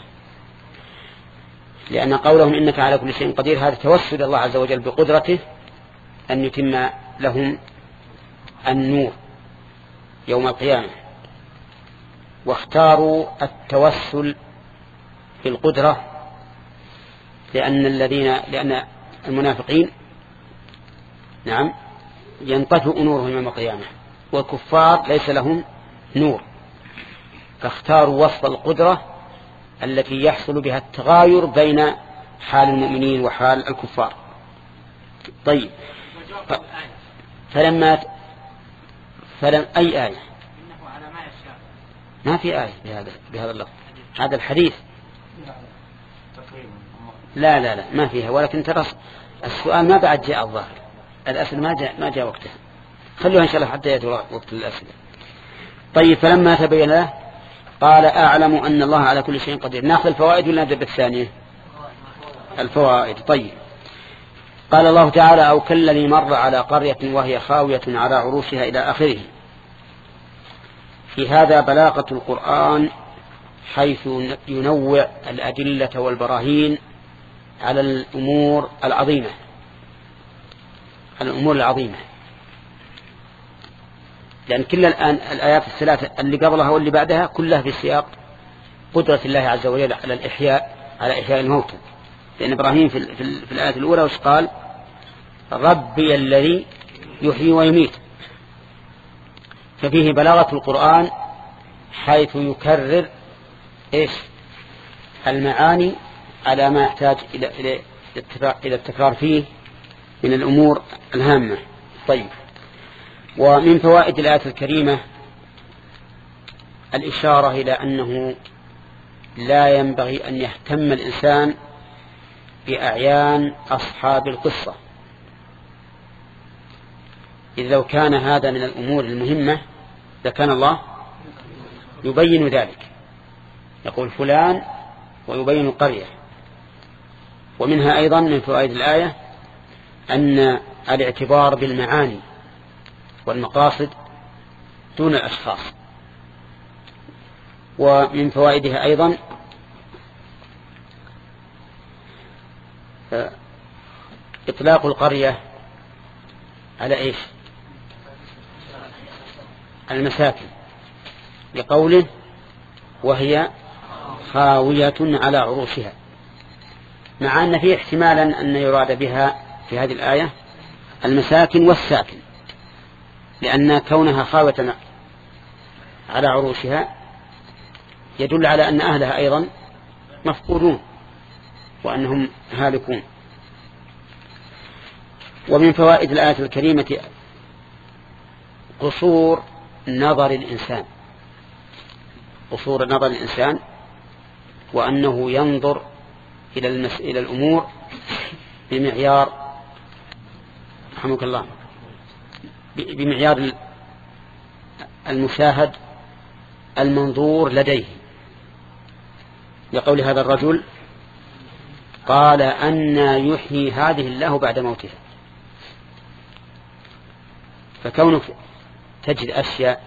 S1: لأن قولهم إنك على كل شيء قدير هذا توسل الله عز وجل بقدرته أن يتم لهم النور يوم القيامة، واختاروا التوسل بالقدرة لأن الذين لأن المنافقين نعم ينطفئ نورهم يوم القيامة، والكفار ليس لهم نور، فاختاروا وصف القدرة التي يحصل بها التغاير بين حال المؤمنين وحال الكفار. طيب ف... فلما فلم أي آية ما في آية بهذا بهذا اللفظ، هذا الحديث لا لا لا ما فيها، ولكن ترى السؤال ما بعد جاء الظاهر، الأسئلة ما جاء ما جاء وقتها، خلوها إن شاء الله حتى يأتي وقت الأسئلة. طيب فلما تبين له قال أعلم أن الله على كل شيء قدير. نأخذ الفوائد ولا نبدأ بالثانية؟ الفوائد. طيب قال الله تعالى أو كالذي مر على قرية وهي خاوية على عروشها إلى آخره. في هذا بلاغة القرآن حيث ينوع الأدلة والبراهين على الأمور العظيمة الأمور العظيمة لأن كل الآن الآيات الثلاثة اللي قبلها واللي بعدها كلها في سياق قدرة الله عز وجل على الإحياء على إحياء الموتى. لأن إبراهيم في, في, في الآية الأولى وش قال؟ ربي الذي يحيي ويميت. ففيه بلاغة القرآن حيث يكرر إيش المعاني على ما يحتاج إلى إلى إلى التكرار فيه من الأمور الهامة. طيب ومن فوائد الآية الكريمة الإشارة إلى أنه لا ينبغي أن يهتم الإنسان بأعيان أصحاب القصة، إذ لو كان هذا من الأمور المهمة لكان الله يبين ذلك، يقول فلان ويبين القرية. ومنها أيضا من فوائد الآية أن الاعتبار بالمعاني والمقاصد دون الأشخاص. ومن فوائدها أيضا إطلاق القرية على إيش؟ المساكن، لقوله وهي خاوية على عروشها، مع أن فيه احتمالا أن يراد بها في هذه الآية المساكن والساكن، لأن كونها خاوية على عروشها يدل على أن أهلها أيضا مفقودون وأنهم هالكون. ومن فوائد الآية الكريمة قصور نظر الإنسان قصور نظر الإنسان وأنه ينظر إلى المس... إلى الأمور بمعيار رحمك الله بمعيار المشاهد المنظور لديه، لقول هذا الرجل قال أن يحيي هذه الله بعد موتها. فكونك تجد أشياء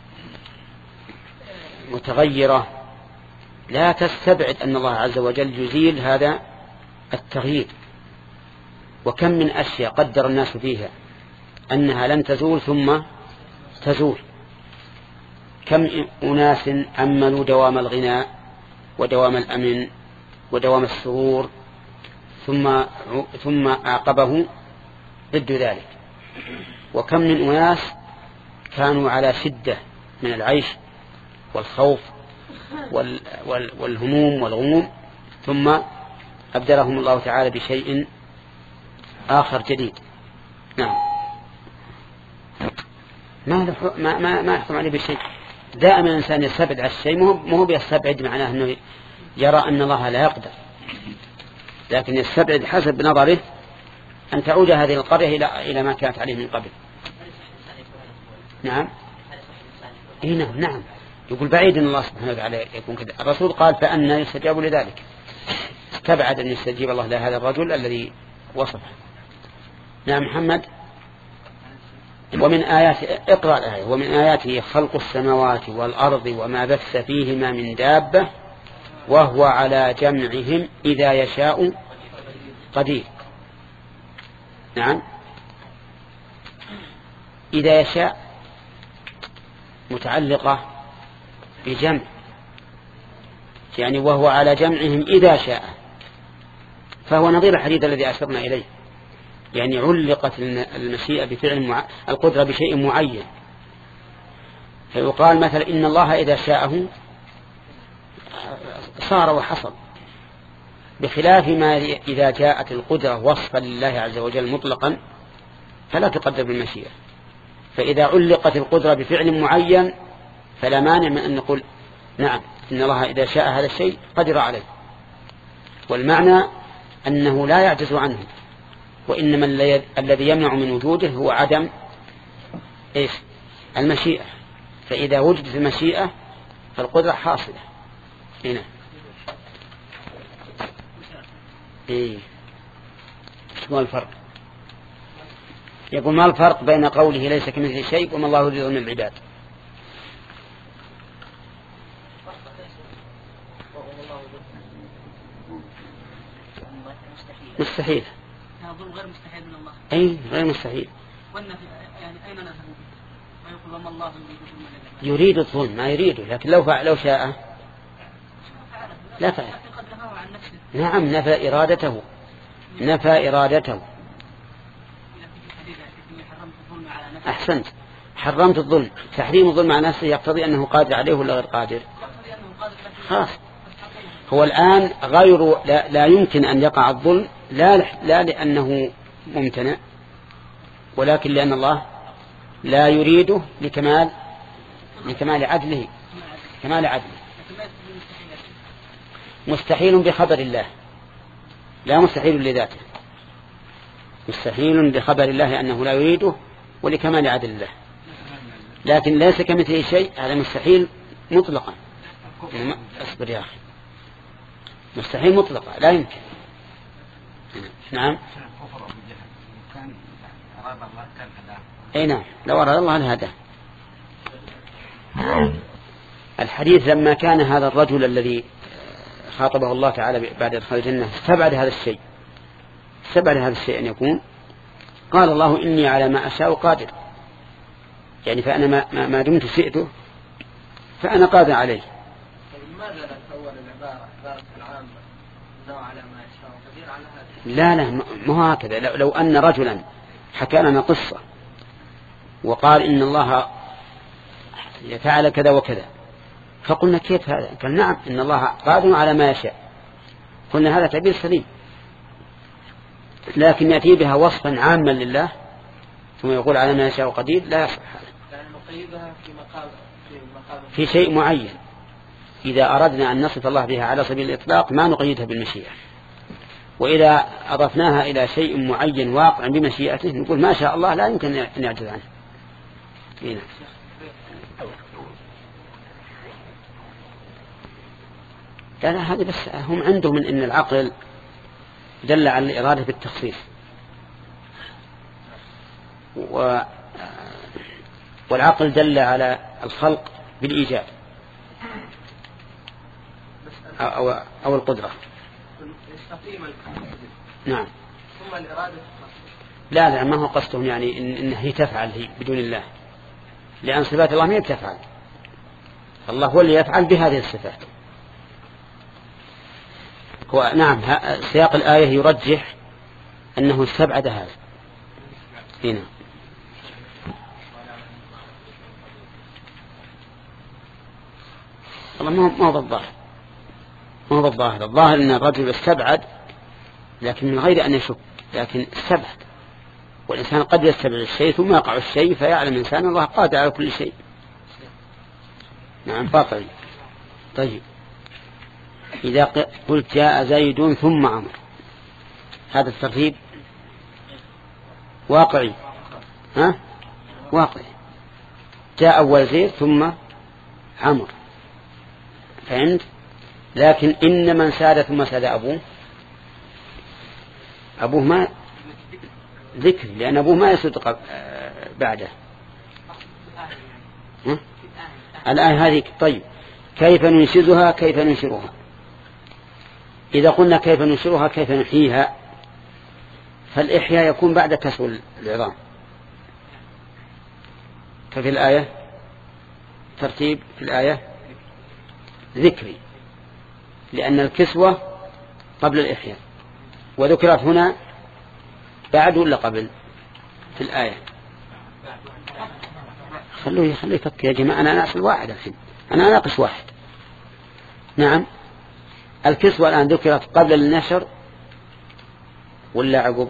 S1: متغيرة لا تستبعد أن الله عز وجل يزيل هذا التغيير. وكم من أشياء قدر الناس فيها أنها لن تزول ثم تزول. كم أناس أملوا دوام الغناء ودوام الأمن ودوام السرور ثم ثم عاقبه ضد ذلك. وكم من أناس كانوا على شدة من العيش والخوف وال وال والهموم والغموم ثم أبدلهم الله تعالى بشيء آخر جديد. نعم ما ما ما, ما يحكم عليه بالشيء. دائما الإنسان يستبعد على الشيء، مو هو بيستبعد معناه أنه يرى أن الله لا يقدر، لكن يستبعد حسب نظره أن تعود هذه القرية إلى إلى ما كانت عليه من قبل. نعم إيه نعم نعم يقول بعيد أن الله سبحانه وتعالى يكون كذا. الرسول قال فأنا يستجاب لذلك، استبعد أن يستجيب الله لهذا الرجل الذي وصفه. نعم محمد. ومن آيات اقرأ الآية ومن آياته خلق السماوات والأرض وما بث فيهما من دابة وهو على جمعهم إذا يشاء قدير. نعم إذا يشاء متعلقة بجمع، يعني وهو على جمعهم إذا شاء، فهو نظير الحديث الذي أشرنا إليه، يعني علقت المشيئة بفعل مع... القدرة بشيء معين. فيقال مثلا إن الله إذا شاءه صار وحصل، بخلاف ما إذا جاءت القدرة وصفا لله عز وجل مطلقا فلا تقدر بالمشيئة. فإذا علقت القدرة بفعل معين فلا مانع من أن نقول نعم إن الله إذا شاء هذا الشيء قدر عليه، والمعنى أنه لا يعجز عنه، وإنما الذي يمنع من وجوده هو عدم إيش؟ المشيئة. فإذا وجدت المشيئة فالقدرة حاصلة هنا. إيه شو الفرق؟ يقول ما الفرق بين قوله ليس كمثله شيء وما الله يريد من العباد؟ مستحيل.
S3: الظلم غير مستحيل من الله.
S1: أي غير مستحيل.
S3: والنفي يعني أين نذهب به؟ ويقول وما الله يريد من العباد.
S1: يريد الظلم ما يريده، لكن لو فعل لو شاء لا فعل. نعم نفى إرادته نفى إرادته. أحسنت. حرمت الظلم. تحريم الظلم على نفسه يقتضي أنه قادر عليه ولا غير قادر؟ خلاص. هو الآن غير لا, لا يمكن أن يقع الظلم لا, لا لأنه ممتنع، ولكن لأن الله لا يريده لكمال لكمال عدله كمال عدله. مستحيل بخبر الله لا مستحيل لذاته، مستحيل بخبر الله أنه لا يريده ولكمال عدل الله، لكن ليس كمثله شيء هذا مستحيل مطلقا. اصبر يا أخي، مستحيل مطلقا لا يمكن. نعم أي نعم لو أراد الله لهذا. الحديث لما كان هذا الرجل الذي خاطبه الله تعالى بعد دخول الجنة استبعد هذا الشيء استبعد هذا الشيء أن يكون، قال الله إني على ما أشاء قادر، يعني فأنا ما, ما دمت شئته فأنا قادر عليه.
S3: لماذا لا تأول العبارة عبارة العامة إنه على ما يشاء قدير على هذا؟
S1: لا لا ما هو هكذا. لو, لو أن رجلا حكى لنا قصة وقال إن الله يفعل كذا وكذا فقلنا كيف هذا؟ قال نعم إن الله قادر على ما يشاء، قلنا هذا تعبير سليم. لكن يأتي بها وصفا عاما لله ثم يقول على ما يشاء قدير لا يصح هذا.
S3: يعني نقيدها في مقام في مقام
S1: في شيء معين. إذا أردنا أن نصف الله بها على سبيل الإطلاق ما نقيدها بالمشيئة، وإذا أضفناها إلى شيء معين واقع بمشيئته نقول ما شاء الله لا يمكن أن يعجز عنه. هنا. لا لا هذه بس هم عندهم من أن العقل دل على الإرادة بالتخصيص و... والعقل دل على الخلق بالإيجاب أو, أو القدرة. نعم.
S3: ثم الإرادة
S1: لا لا ما هو قصدهم يعني إن إن هي تفعل هي بدون الله، لأن صفات الله ما تفعل، الله هو اللي يفعل بهذه الصفات. هو نعم سياق الآية يرجح أنه استبعد هذا هنا. والله ما هو بالظاهر ما هو بالظاهر الظاهر أن الرجل استبعد لكن من غير أن يشك، لكن استبعد. والإنسان قد يستبعد الشيء ثم يقع الشيء فيعلم الإنسان الله قادر على كل شيء. نعم واقعي. طيب إذا قلت جاء زيد ثم عمر هذا الترتيب واقعي ها واقعي. جاء أول زيد ثم عمر فهمت، لكن إن من ساد ثم ساد أبوه أبوه ما ذكر لأن أبوه ما يسود بعده. ها؟ الآية هذه. طيب كيف ننشدها كيف ننشرها؟ إذا قلنا كيف ننشرها كيف نحييها فالإحياء يكون بعد كسر العظام، ففي الآية ترتيب في الآية ذكري لأن الكسوة قبل الإحياء، وذكرت هنا بعد ولا قبل في الآية؟ خلوه خلوه يفكر يا جماعة، أنا أناقش واحد الحين أنا أناقش واحد. نعم الكسوة الآن ذكرت قبل النشر ولا عقب؟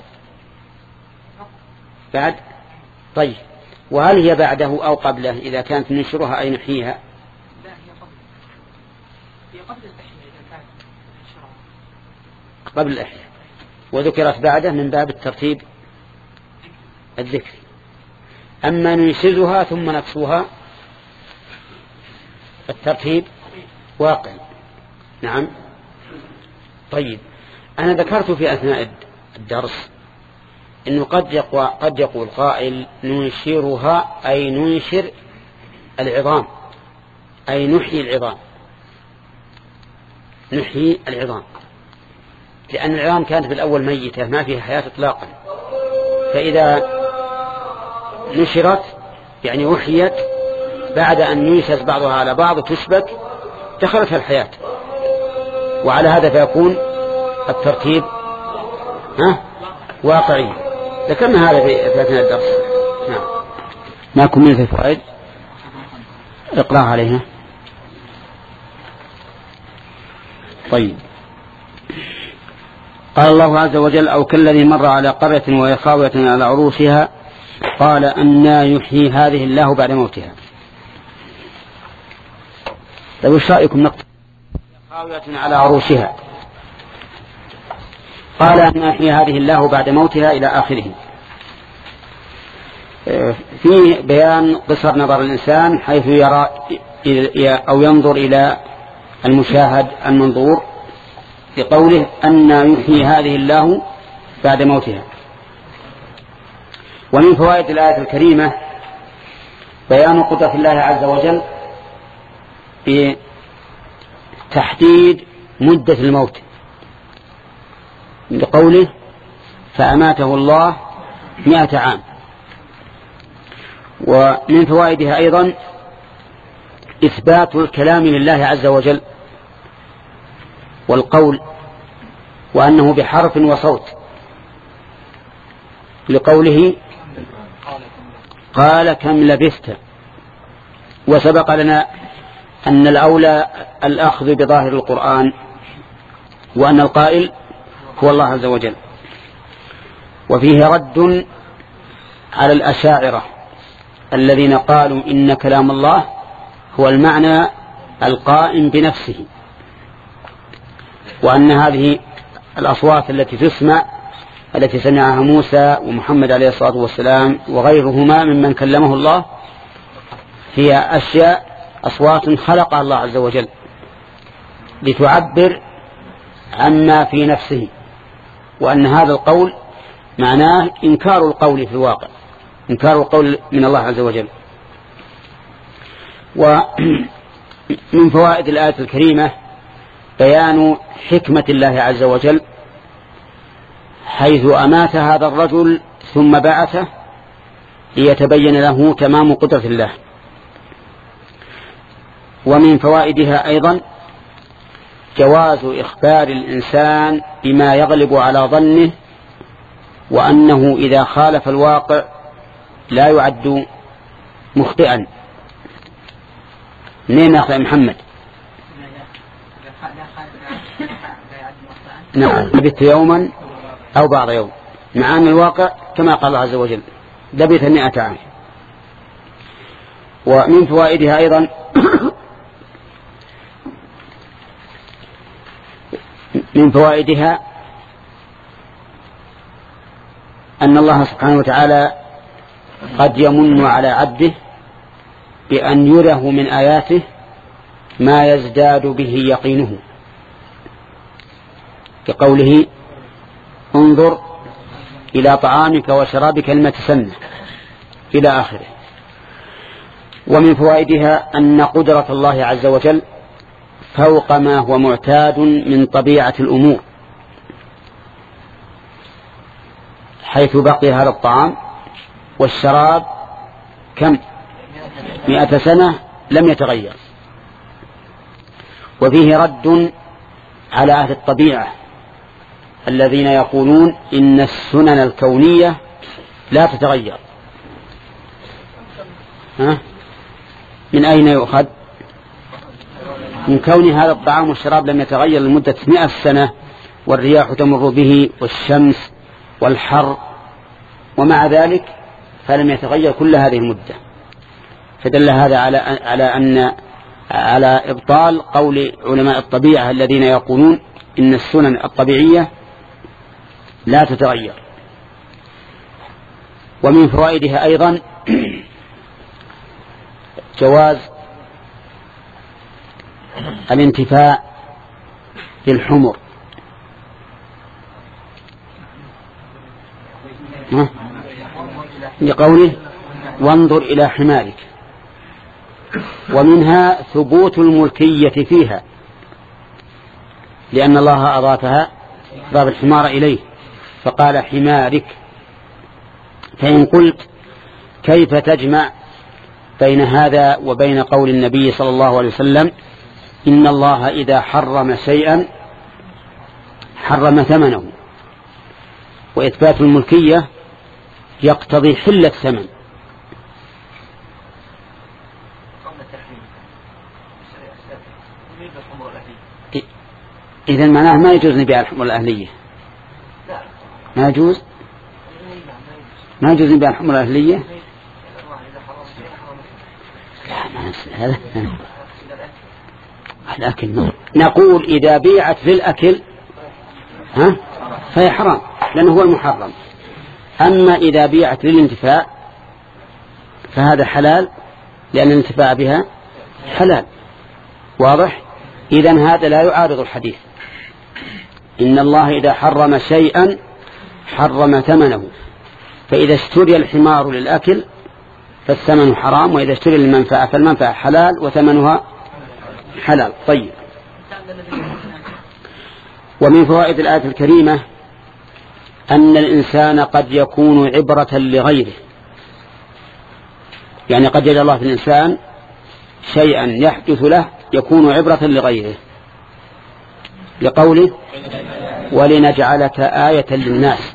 S1: بعد. طيب وهل هي بعده أو قبله إذا كانت ننشرها أي نحييها؟ قبل الإحياء وذكرت بعده من باب الترتيب الذكري. أما ننشزها ثم نكسوها الترتيب واقع. نعم. طيب أنا ذكرت في أثناء الدرس إنه قد يقول, قد يقول قائل ننشرها أي ننشر العظام، أي نحيي العظام، نحيي العظام، لأن العظام كانت في الأول ميتة ما فيها حياة إطلاقا، فإذا نشرت يعني أحيت بعد أن ينشز بعضها على بعض تشبك دخلتها الحياة، وعلى هذا فيكون الترتيب ها واقعي. ذكرنا هذا في أثناء الدرس. نعم. ما كملت الفوائد اقرأ عليها. طيب قال الله عز وجل أو كالذي مر على قرية وهي خاوية على عروشها قال أنى يحيي هذه الله بعد موتها. طيب وش رأيكم نقطة خاوية على عروشها قال أنى يحيي هذه الله بعد موتها إلى آخره. في بيان قصر نظر الإنسان حيث يرى أو ينظر إلى المشاهد المنظور لقوله أن يحيي هذه الله بعد موتها. ومن فوائد الآية الكريمة بيان قدرة الله عز وجل بتحديد مدة الموت لقوله فأماته الله مئة عام. ومن فوائدها أيضا إثبات الكلام لله عز وجل والقول وأنه بحرف وصوت لقوله قال كم لبثت. وسبق لنا أن الأولى الأخذ بظاهر القرآن وأن القائل هو الله عز وجل. وفيه رد على الأشاعرة الذين قالوا إن كلام الله هو المعنى القائم بنفسه، وأن هذه الأصوات التي تسمع التي سمعها موسى ومحمد عليه الصلاة والسلام وغيرهما ممن كلمه الله هي أشياء أصوات خلقها الله عز وجل لتعبر عما في نفسه، وأن هذا القول معناه إنكار القول في الواقع، إنكار القول من الله عز وجل. ومن فوائد الآية الكريمة بيان حكمة الله عز وجل حيث أمات هذا الرجل ثم بعثه ليتبين له تمام قدرة الله. ومن فوائدها أيضا جواز إخبار الإنسان بما يغلب على ظنه، وأنه إذا خالف الواقع لا يعد مخطئا. منين يا محمد؟ نعم لبثت يوما أو بعض يوم، مع أن الواقع كما قال الله عز وجل لبث مئة عام. ومن فوائدها أيضا من فوائدها أن الله سبحانه وتعالى قد يمن على عبده بأن يره من آياته ما يزداد به يقينه، كقوله انظر إلى طعامك وشرابك لم تسنه إلى آخره. ومن فوائدها أن قدرة الله عز وجل فوق ما هو معتاد من طبيعة الأمور، حيث بقي هذا الطعام والشراب كم مئة سنة لم يتغير. وفيه رد على أهل الطبيعة الذين يقولون إن السنن الكونية لا تتغير. ها؟ من أين يؤخذ؟ من كون هذا الطعام والشراب لم يتغير لمدة مئة سنة والرياح تمر به والشمس والحر، ومع ذلك فلم يتغير كل هذه المدة. فدل هذا على على أن على إبطال قول علماء الطبيعة الذين يقولون إن السنن الطبيعية لا تتغير. ومن فوائدها أيضا جواز الانتفاع بالحمر. لقوله وانظر إلى حمارك. ومنها ثبوت الملكية فيها، لأن الله أضافها أضاف الحمار إليه فقال حمارك. فإن قلت كيف تجمع بين هذا وبين قول النبي صلى الله عليه وسلم إن الله إذا حرم شيئا حرم ثمنه، وإثبات الملكية يقتضي حل الثمن. إذن معناه ما يجوز نبيع الحمر الأهلية، ما يجوز ما يجوز نبيع الحمر الأهلية. هذا الأكل نقول إذا بيعت في الأكل ها فهي حرام لأنه هو المحرم. أما إذا بيعت للانتفاع فهذا حلال لأن الانتفاع بها حلال. واضح؟ إذن هذا لا يعارض الحديث إن الله إذا حرم شيئا حرم ثمنه. فإذا اشتري الحمار للأكل فالثمن حرام، وإذا اشتري للمنفعة فالمنفعة حلال وثمنها حلال. طيب. ومن فوائد الآية الكريمة أن الإنسان قد يكون عبرة لغيره، يعني قد يجعل الله في الإنسان شيئا يحدث له يكون عبرة لغيره، لقوله ولنجعلك آية للناس.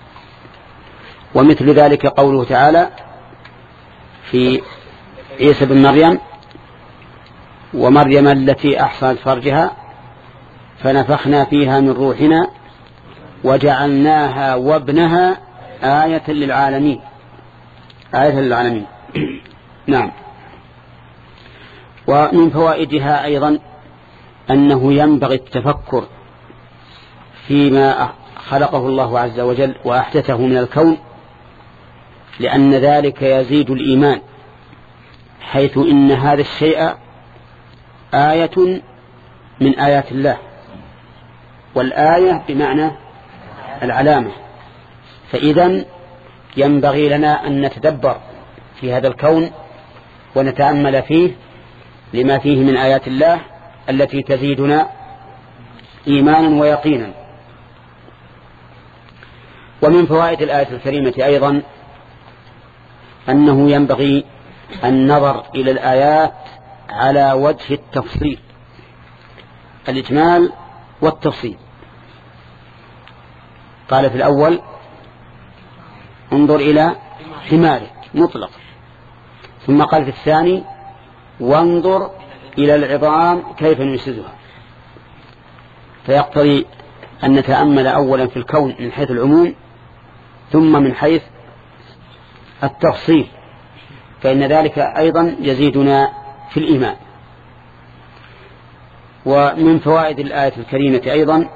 S1: ومثل ذلك قوله تعالى في عيسى بن مريم ومريم التي أحصنت فرجها فنفخنا فيها من روحنا وجعلناها وابنها آية للعالمين، آية للعالمين. نعم. ومن فوائدها أيضا أنه ينبغي التفكر فيما خلقه الله عز وجل وأحدثه من الكون، لأن ذلك يزيد الإيمان، حيث إن هذا الشيء آية من آيات الله، والآية بمعنى العلامة. فإذن ينبغي لنا أن نتدبر في هذا الكون ونتأمل فيه لما فيه من آيات الله التي تزيدنا إيمانا ويقينا. ومن فوائد الآية الكريمة أيضا أنه ينبغي النظر إلى الآيات على وجه التفصيل، الإجمال والتفصيل. قال في الأول انظر إلى حمارك مطلق، ثم قال في الثاني وانظر إلى العظام كيف ننشزها. فيقتضي أن نتأمل أولا في الكون من حيث العموم ثم من حيث التفصيل، فإن ذلك أيضا يزيدنا في الإيمان. ومن فوائد الآية الكريمة أيضا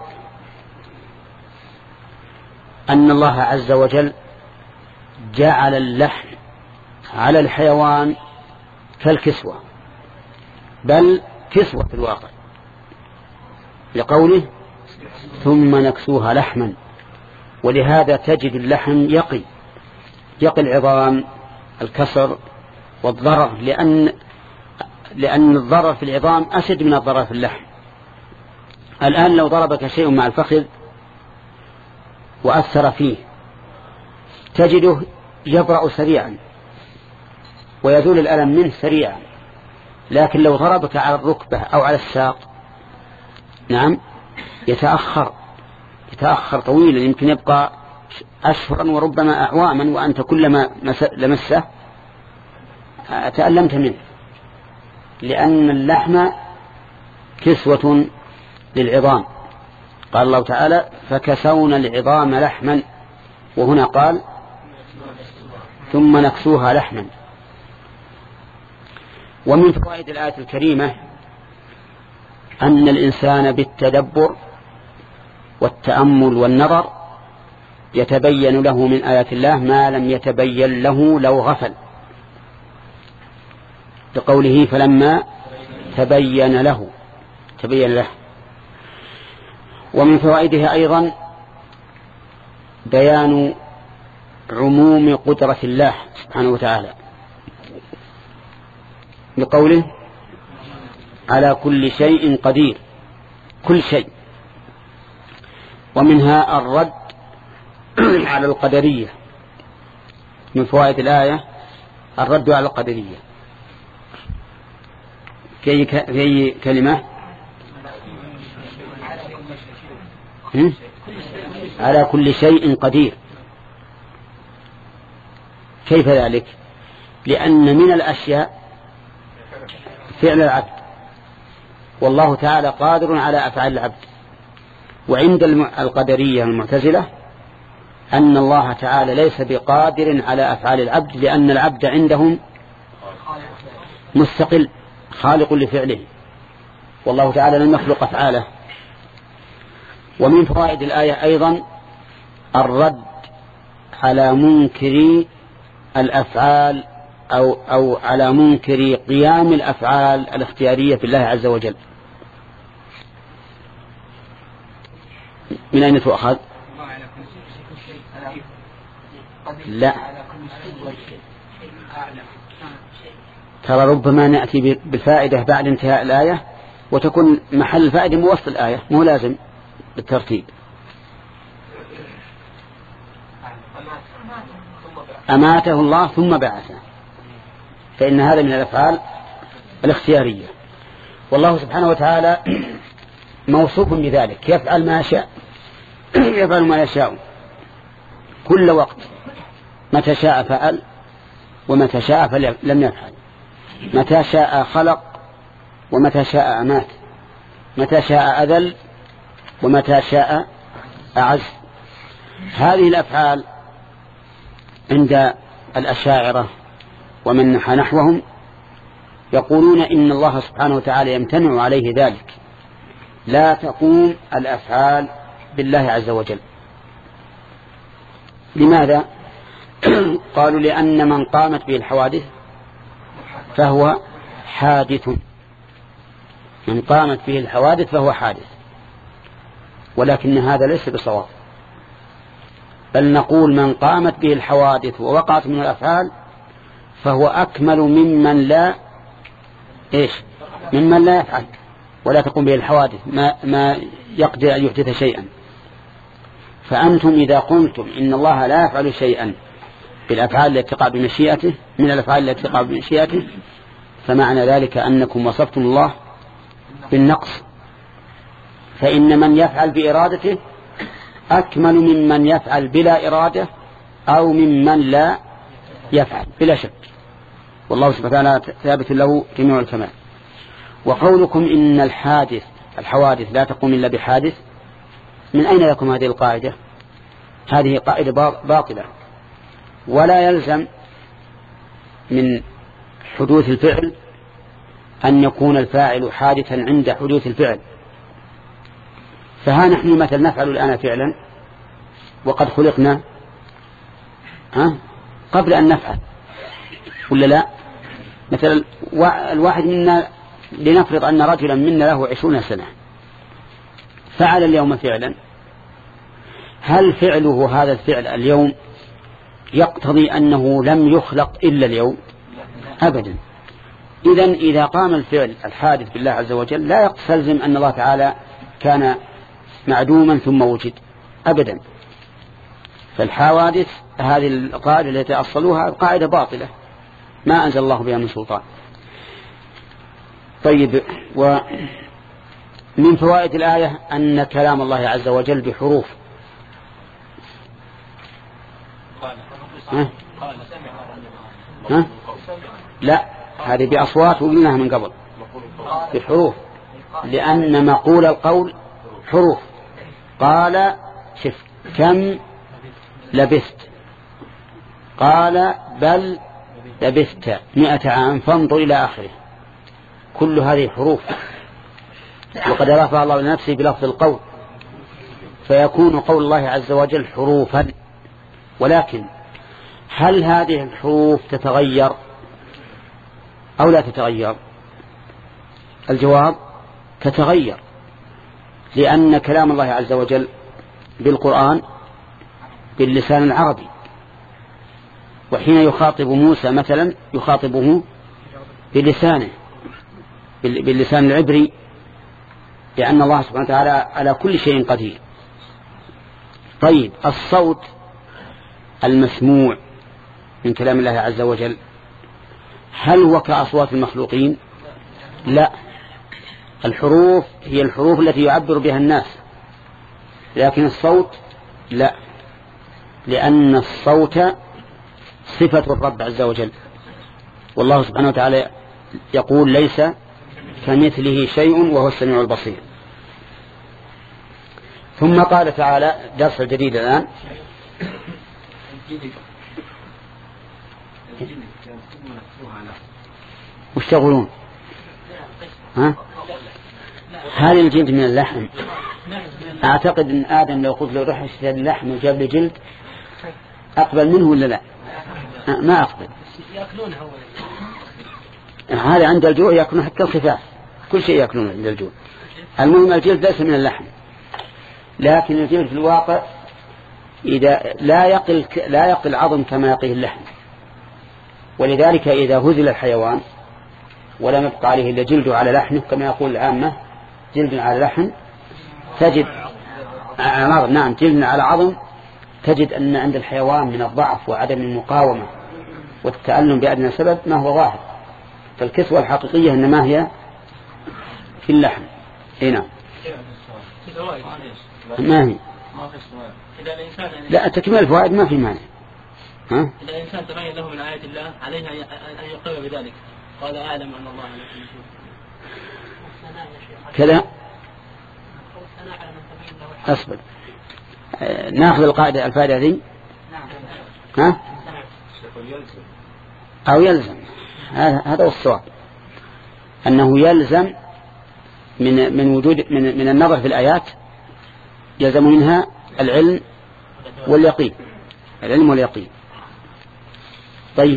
S1: أن الله عز وجل جعل اللحم على الحيوان كالكسوة، بل كسوة في الواقع، لقوله ثم نكسوها لحما. ولهذا تجد اللحم يقي يقي العظام الكسر والضرر، لأن لأن الضرر في العظام أشد من الضرر في اللحم. الآن لو ضربك شيء مع الفخذ وأثر فيه تجده يبرأ سريعا ويزول الألم منه سريعا، لكن لو ضربك على الركبة أو على الساق نعم يتأخر يتأخر طويلا، يمكن يبقى أشهرا وربما أعواما، وأنت كلما لمسه تألمت منه، لأن اللحم كسوة للعظام. قال الله تعالى فكسونا العظام لحما، وهنا قال ثم نكسوها لحما. ومن فوائد الآية الكريمة أن الإنسان بالتدبر والتأمل والنظر يتبين له من آيات الله ما لم يتبين له لو غفل، بقوله فلما تبين له تبين له. ومن فوائدها أيضا بيان عموم قدرة الله سبحانه وتعالى بقوله على كل شيء قدير، كل شيء. ومنها الرد على القدرية، من فوائد الآية الرد على القدرية. في أي كلمة؟ على كل شيء قدير. كيف ذلك؟ لأن من الأشياء فعل العبد، والله تعالى قادر على أفعال العبد. وعند القدرية المعتزلة أن الله تعالى ليس بقادر على أفعال العبد، لأن العبد عندهم مستقل خالق لفعله، والله تعالى لم يخلق أفعاله. ومن فوائد الآية أيضا الرد على منكري الأفعال أو, أو على منكري قيام الأفعال الاختيارية بالله عز وجل. من أين تؤخذ؟ لا، ترى ربما نأتي بالفائدة بعد انتهاء الآية وتكون محل الفائدة موسط الآية، مو لازم بالترتيب. أماته الله ثم بعثه، فإن هذا من الأفعال الاختيارية، والله سبحانه وتعالى موصوف بذلك، يفعل ما يشاء يفعل ما يشاء كل وقت، متى شاء فعل ومتى شاء فلم يفعل، متى شاء خلق ومتى شاء أمات، متى شاء أذل ومتى شاء أعز. هذه الأفعال عند الأشاعرة ومن نحى نحوهم يقولون إن الله سبحانه وتعالى يمتنع عليه ذلك، لا تقوم الأفعال بالله عز وجل. لماذا؟ قالوا لأن من قامت به الحوادث فهو حادث، من قامت به الحوادث فهو حادث، ولكن هذا ليس بصواب، بل نقول من قامت به الحوادث ووقعت من الأفعال فهو أكمل ممن لا إيش ممن لا يفعل ولا تقوم به الحوادث، ما, ما يقدر أن يحدث شيئا. فأنتم إذا قلتم إن الله لا يفعل شيئا بالأفعال التي تقع بمشيئته من الأفعال التي تقع بمشيئته، فمعنى ذلك أنكم وصفتم الله بالنقص، فإن من يفعل بإرادته أكمل ممن يفعل بلا إرادة أو ممن لا يفعل بلا شك، والله سبحانه وتعالى ثابت له جميع الكمال. وقولكم إن الحادث الحوادث لا تقوم إلا بحادث، من أين لكم هذه القاعدة؟ هذه قاعدة باطلة، ولا يلزم من حدوث الفعل أن يكون الفاعل حادثا عند حدوث الفعل. فها نحن مثل نفعل الآن فعلا وقد خلقنا ها قبل أن نفعل ولا لا؟ مثل الواحد منا لنفرض أن رجلا منا له عشرون سنة فعل اليوم فعلا، هل فعله هذا الفعل اليوم يقتضي أنه لم يخلق إلا اليوم؟ أبدا. إذن إذا قام الفعل الحادث بالله عز وجل لا يستلزم أن الله تعالى كان معدوما ثم وجد أبدا. فالحوادث هذه القاعدة التي أصلوها قاعدة باطلة ما أنزل الله بها من سلطان. طيب، ومن فوائد الآية أن كلام الله عز وجل بحروف. ها؟ ها؟ لا، هذه بأصوات وقلناها من قبل بحروف، لأن مقول القول حروف. قال شف كم لبثت، قال بل لبثت مئة عام فانظر إلى آخره، كل هذه حروف، وقد رفع الله لنفسه بلفظ القول، فيكون قول الله عز وجل حروفا. ولكن هل هذه الحروف تتغير أو لا تتغير؟ الجواب تتغير، لأن كلام الله عز وجل بالقرآن باللسان العربي، وحين يخاطب موسى مثلا يخاطبه بلسانه باللسان العبري، لأن الله سبحانه وتعالى على كل شيء قدير. طيب الصوت المسموع من كلام الله عز وجل هل هو كأصوات المخلوقين؟ لا، الحروف هي الحروف التي يعبر بها الناس، لكن الصوت لا، لأن الصوت صفة الرب عز وجل، والله سبحانه وتعالى يقول ليس كمثله شيء وهو السميع البصير. ثم قال تعالى درس الجديد الآن، وش تقولون؟ ها؟ هل الجلد من اللحم؟ أعتقد أن آدم لو قلت له روح اشتري اللحم وجاب لي جلد أقبل منه ولا لا؟ ما أقبل. هذا عند الجوع يأكلون حتى الخفاف، كل شيء يأكلون عند الجوع. المهم الجلد ليس من اللحم، لكن الجلد في الواقع إذا لا يقل لا يقل عظم كما يقيه اللحم، ولذلك إذا هزل الحيوان ولم يبقى عليه إلا جلد على لحمه كما يقول العامة جلد على لحم، تجد نعم جلد على عظم، تجد أن عند الحيوان من الضعف وعدم المقاومة والتألم بأدنى سبب ما هو ظاهر، فالكسوة الحقيقية إنما هي في اللحم. هنا ما هي لا تكمل الفوائد ما في معنى. ها؟
S4: إذا الإنسان تبين له من آيات الله عليه أن يقر بذلك، قال أعلم أن الله
S1: كذا. أصبر ناخذ القاعدة الفائدة ذي. ها؟ أو يلزم، هذا هو الصواب، أنه يلزم من من وجود من من النظر في الآيات يلزم منها العلم واليقين، العلم واليقين. طيب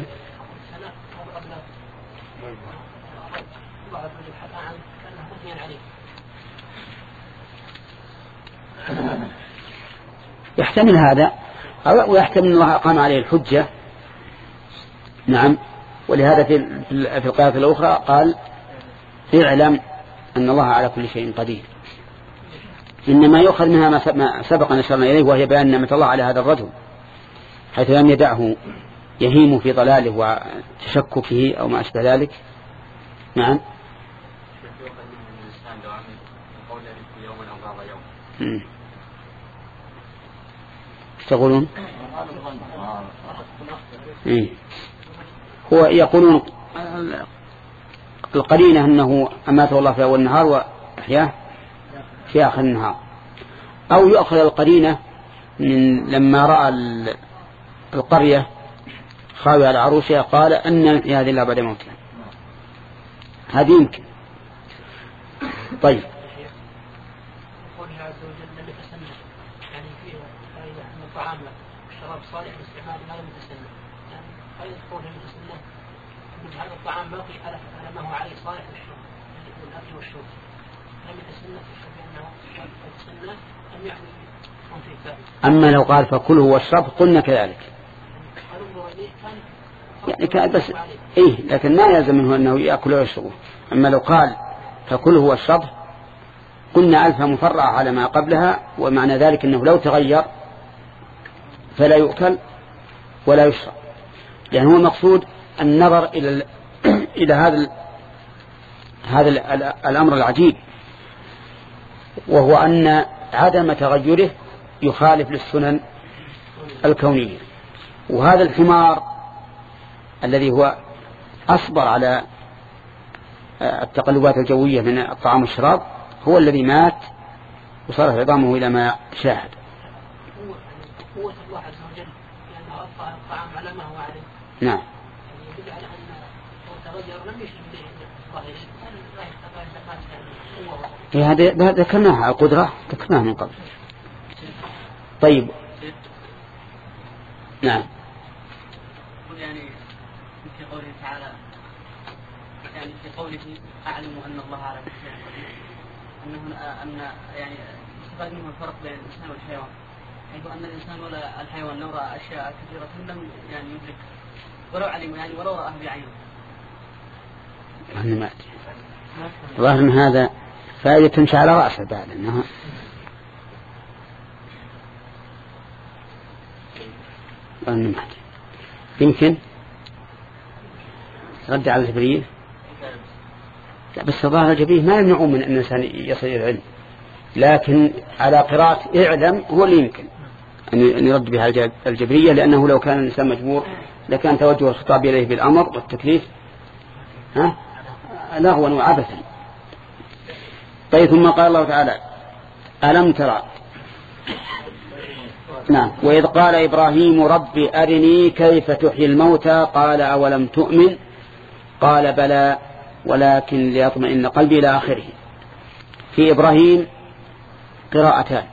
S1: يحتمل هذا ويحتمل الله أقام عليه الحجة. نعم، ولهذا في في القراءة الأخرى قال اعلم أن الله على كل شيء قدير. إنما يؤخذ منها ما سبق نشرنا إليه، وهي بأن نعمة الله على هذا الرجل حيث لم يدعه يهيم في ضلاله وتشككه أو ما أشبه ذلك. نعم. تقولون إيه؟ هو يقولون القرينة أنه أماته الله في أول النهار وأحياه في آخر النهار، أو يؤخذ القرينة من لما رأى القرية خاوية على عروشها قال أن في هذه الله بعد موتها، هذه يمكن. طيب
S4: الطعام والشراب صالح لاستعمال ما لم يتسنى، يعني هل يقول المتسنى من هذا الطعام باقي على ما هو عليه صالح للشرب والأكل والشرب، لم يتسنى في الشرب أنه يتسنى أم يعني يكون فيه فائدة.
S1: أما لو قال فكله واشرب قلنا كذلك، يعني كان بس إيه، لكن ما يلزم منه أنه يأكل ويشربه. أما لو قال فكله واشرب قلنا ألف مفرعة على ما قبلها، ومعنى ذلك أنه لو تغير فلا يؤكل ولا يشرب، لأن هو المقصود النظر إلى إلى هذا هذا الأمر العجيب، وهو أن عدم تغيره يخالف للسنن الكونية. وهذا الحمار الذي هو أصبر على التقلبات الجوية من الطعام والشراب هو الذي مات وصرف عظامه إلى ما شاهد.
S4: قوة الله عز وجل لأنه أبقى الطعام على ما هو عليه.
S1: نعم.
S4: يدل على أن تغير لم يشرب به
S1: هذا ذكرناها القدرة ذكرناها من قبل. طيب نعم.
S4: يعني في قوله تعالى يعني في قوله أعلم أن الله على كل شيء قدير،
S3: أنه أن يعني استفاد منه الفرق بين الإنسان والحيوان، حيث أن الإنسان ولا الحيوان لو رأى أشياء كثيرة لم يعني يدرك ولو علم يعني ولو رأى بعينه.
S1: أنا ما أدري. ظاهر من هذا فائدة تمشي على رأسه بعد أنها أنا ما أدري. يمكن رد على الجبرية. لا بس ظاهر الجبرية ما يمنعون من أن الإنسان يصل إلى العلم، لكن على قراءة اعلم هو اللي يمكن أن يرد بها الجبرية، لأنه لو كان الإنسان مجبور لكان توجه الخطاب إليه بالأمر والتكليف ها لغوا وعبثا. طيب ثم قال الله تعالى ألم ترى نعم وإذ قال إبراهيم رب أرني كيف تحيي الموتى قال أولم تؤمن قال بلى ولكن ليطمئن قلبي إلى آخره. في إبراهيم قراءتان،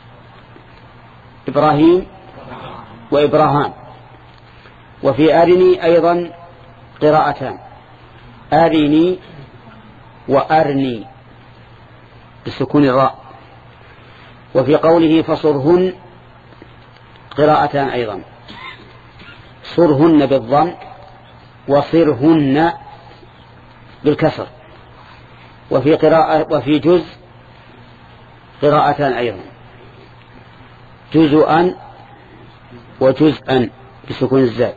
S1: إبراهيم وإبراهام. وفي أرني أيضا قراءتان، أرني وأرني بسكون الراء. وفي قوله فصرهن قراءتان أيضا، صرهن بالضم وصرهن بالكسر. وفي قراءة وفي جزء قراءتان أيضا، جزءا وجزءا بسكون الزاء.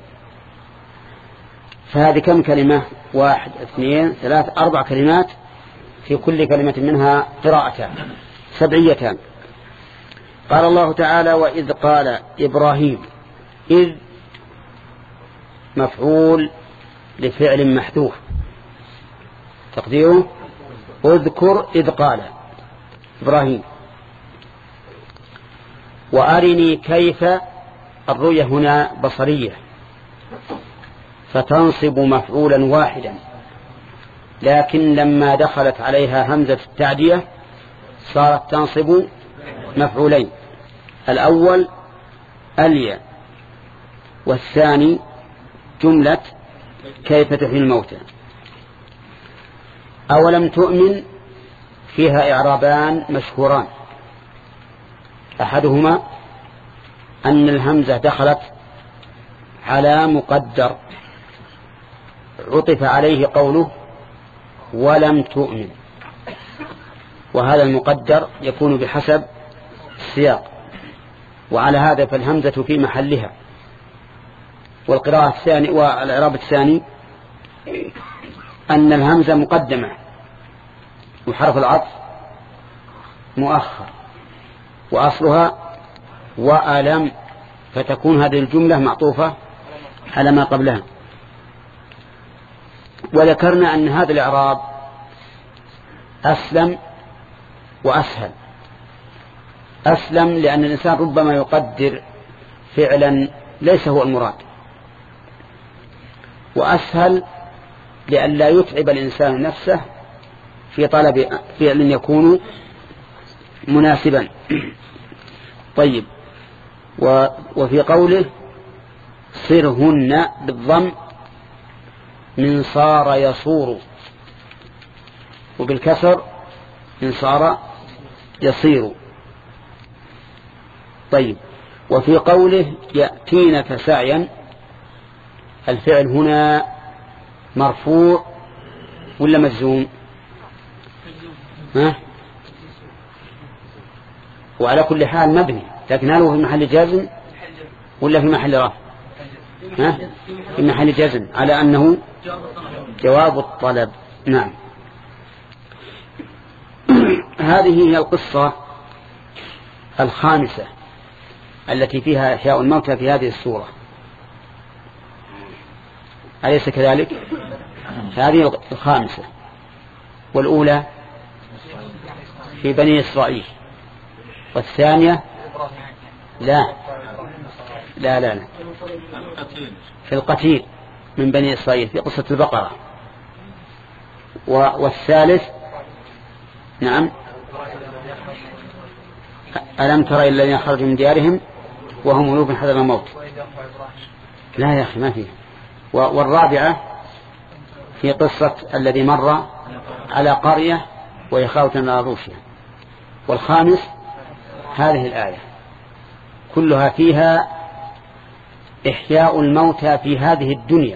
S1: فهذه كم كلمة؟ واحد اثنين ثلاث أربع كلمات، في كل كلمة منها قراءتان سبعيتان. قال الله تعالى وإذ قال إبراهيم، إذ مفعول لفعل محذوف تقديره اذكر إذ قال إبراهيم. وأرني كيف، الرؤية هنا بصرية فتنصب مفعولا واحدا، لكن لما دخلت عليها همزة التعدية صارت تنصب مفعولين، الأول أليا والثاني جملة كيف تحيي الموتى. أولم تؤمن فيها إعرابان مشهوران، أحدهما أن الهمزة دخلت على مقدر عطف عليه قوله ولم تؤمن، وهذا المقدر يكون بحسب السياق، وعلى هذا فالهمزة في محلها. والقراءة الثانية والإعراب الثاني أن الهمزة مقدمة وحرف العطف مؤخر وأصلها وألم، فتكون هذه الجملة معطوفة على ما قبلها. وذكرنا أن هذا الإعراب أسلم وأسهل. أسلم لأن الإنسان ربما يقدر فعلا ليس هو المراد، وأسهل لأن لا يتعب الإنسان نفسه في طلب فعل يكون مناسبا. طيب، وفي قوله صرهن بالضم من صار يصور، وبالكسر من صار يصير. طيب، وفي قوله يأتينك سعيا، الفعل هنا مرفوع ولا مجزوم؟ ها؟ وعلى كل حال مبني، لكن هل هو في محل جزم ولا في محل رفع؟ ها؟ في محل جزم على أنه جواب الطلب. نعم. هذه هي القصة الخامسة التي فيها إحياء الموتى في هذه السورة، أليس كذلك؟ هذه الخامسة، والأولى في بني إسرائيل، والثانية لا لا لا, لا. في القتيل من بني إسرائيل في قصة البقرة، والثالث نعم ألم ترى الذين خرجوا من ديارهم وهم ملوك حذر الموت. لا يا أخي ما فيه. والرابعة في قصة الذي مر على قرية وإخاوة ناروشيا. والخامس هذه الآية كلها فيها إحياء الموتى في هذه الدنيا،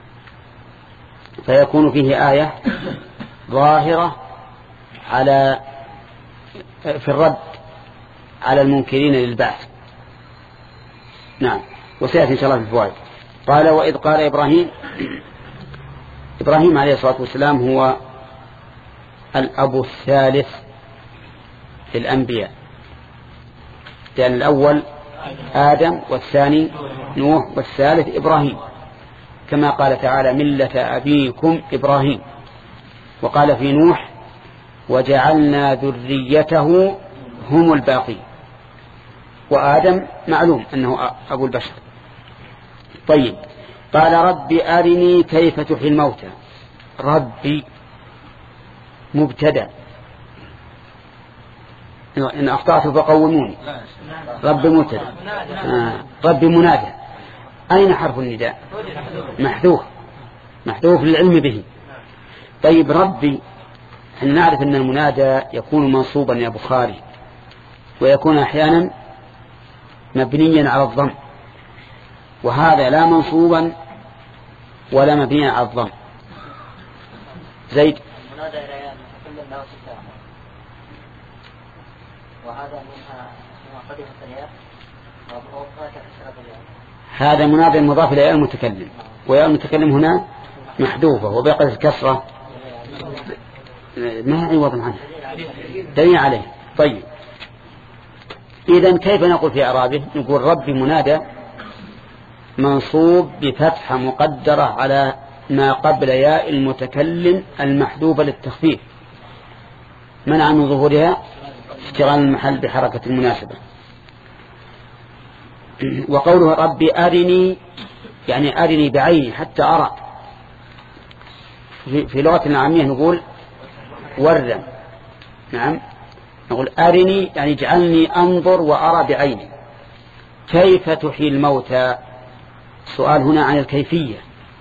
S1: فيكون فيه آية ظاهرة على في الرد على المنكرين للبعث. نعم، وسيأتي إن شاء الله في الفوائد. قال وإذ قال إبراهيم إبراهيم عليه الصلاة والسلام هو الأب الثالث للأنبياء، لأن الأول آدم والثاني نوح والثالث إبراهيم، كما قال تعالى ملة أبيكم إبراهيم. وقال في نوح وجعلنا ذريته هم الباقين. وآدم معلوم أنه أبو البشر. طيب، قال رب أرني كيف تحيي الموتى. ربي مبتدأ، إن أخطأت فقوموني. رب مبتدأ، آه. رب منادى. أين حرف النداء؟ محذوف، محذوف للعلم به. طيب ربي، احنا نعرف أن المنادى يكون منصوبا يا بخاري، ويكون أحيانا مبنيا على الضم، وهذا لا منصوبا ولا مبنيا على الضم. زيد
S5: المنادى إلى كل الناس السلام، وهذا منها من قدم الثنيات وأوقات كسرة اليوم.
S1: هذا منادى مضاف إلى المتكلم، ويا المتكلم هنا محذوفة وبقى الكسرة ما عوض عنه دليل عليه. طيب، إذن كيف نقول في إعرابه؟ نقول رب منادى منصوب بفتحة مقدرة على ما قبل ياء المتكلم المحذوفة للتخفيف منع من ظهورها اشتغال المحل بحركة المناسبة. وقوله ربي أرني يعني أرني بعيني حتى أرى. في لغة العامية نقول ورا. نعم، نقول أرني يعني اجعلني أنظر وأرى بعيني. كيف تحيي الموتى؟ سؤال هنا عن الكيفية،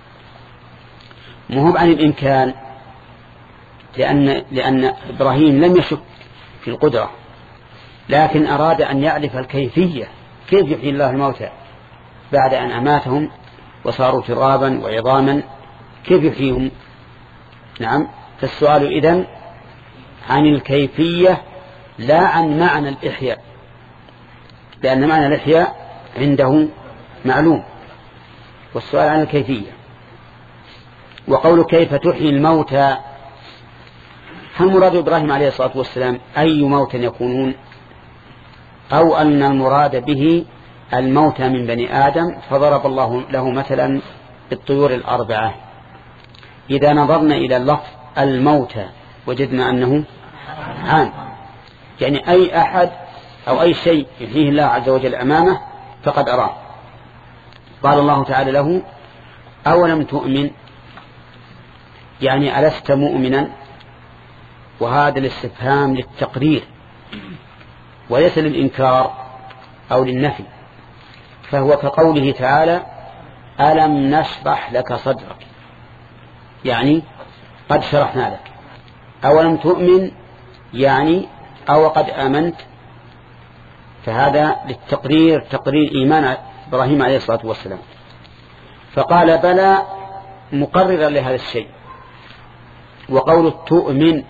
S1: مهم عن الإمكان، لأن, لأن إبراهيم لم يشك في القدرة، لكن أراد أن يعرف الكيفية، كيف يحيي الله الموتى بعد أن أماتهم وصاروا ترابا وعظاما، كيف يحييهم؟ نعم، فالسؤال إذن عن الكيفية لا عن معنى الإحياء، لأن معنى الإحياء عنده معلوم، والسؤال عن الكيفية. وقول كيف تحيي الموتى، هل مراد إبراهيم عليه الصلاة والسلام أي موت يكونون، أو أن المراد به الموتى من بني آدم، فضرب الله له مثلا بالطيور الأربعة. إذا نظرنا إلى اللفظ الموتى وجدنا أنه عام، يعني أي أحد أو أي شيء يحييه الله عز وجل أمامه فقد أراه. قال الله تعالى له أولم تؤمن، يعني ألست مؤمنا، وهذا الاستفهام للتقرير وليس للإنكار أو للنفي، فهو كقوله تعالى ألم نشرح لك صدرك، يعني قد شرحنا لك. أولم تؤمن يعني أو قد آمنت، فهذا للتقرير، تقرير إيمان إبراهيم عليه الصلاة والسلام. فقال بلى مقررا لهذا الشيء. وقول تؤمن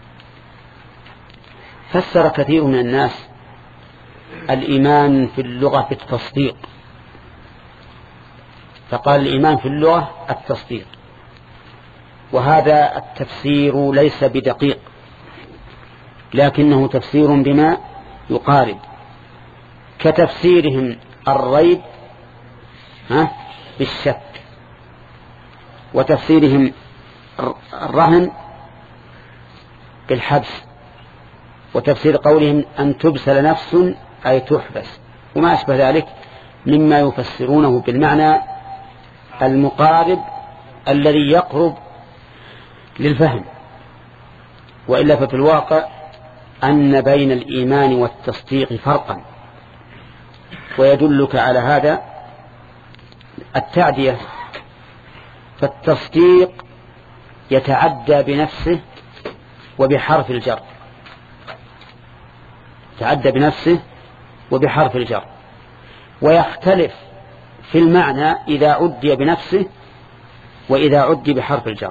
S1: فسر كثير من الناس الإيمان في اللغة في التصديق، فقال الإيمان في اللغة التصديق، وهذا التفسير ليس بدقيق، لكنه تفسير بما يقارب، كتفسيرهم الريب ها بالشك، وتفسيرهم الرهن بالحبس، وتفسير قولهم أن تبسل نفس أي تحبس، وما أشبه ذلك مما يفسرونه بالمعنى المقارب الذي يقرب للفهم. وإلا ففي الواقع أن بين الإيمان والتصديق فرقا، ويدلك على هذا التعدية. فالتصديق يتعدى بنفسه وبحرف الجر، يتعدى بنفسه وبحرف الجر، ويختلف في المعنى إذا عدي بنفسه وإذا عدي بحرف الجر.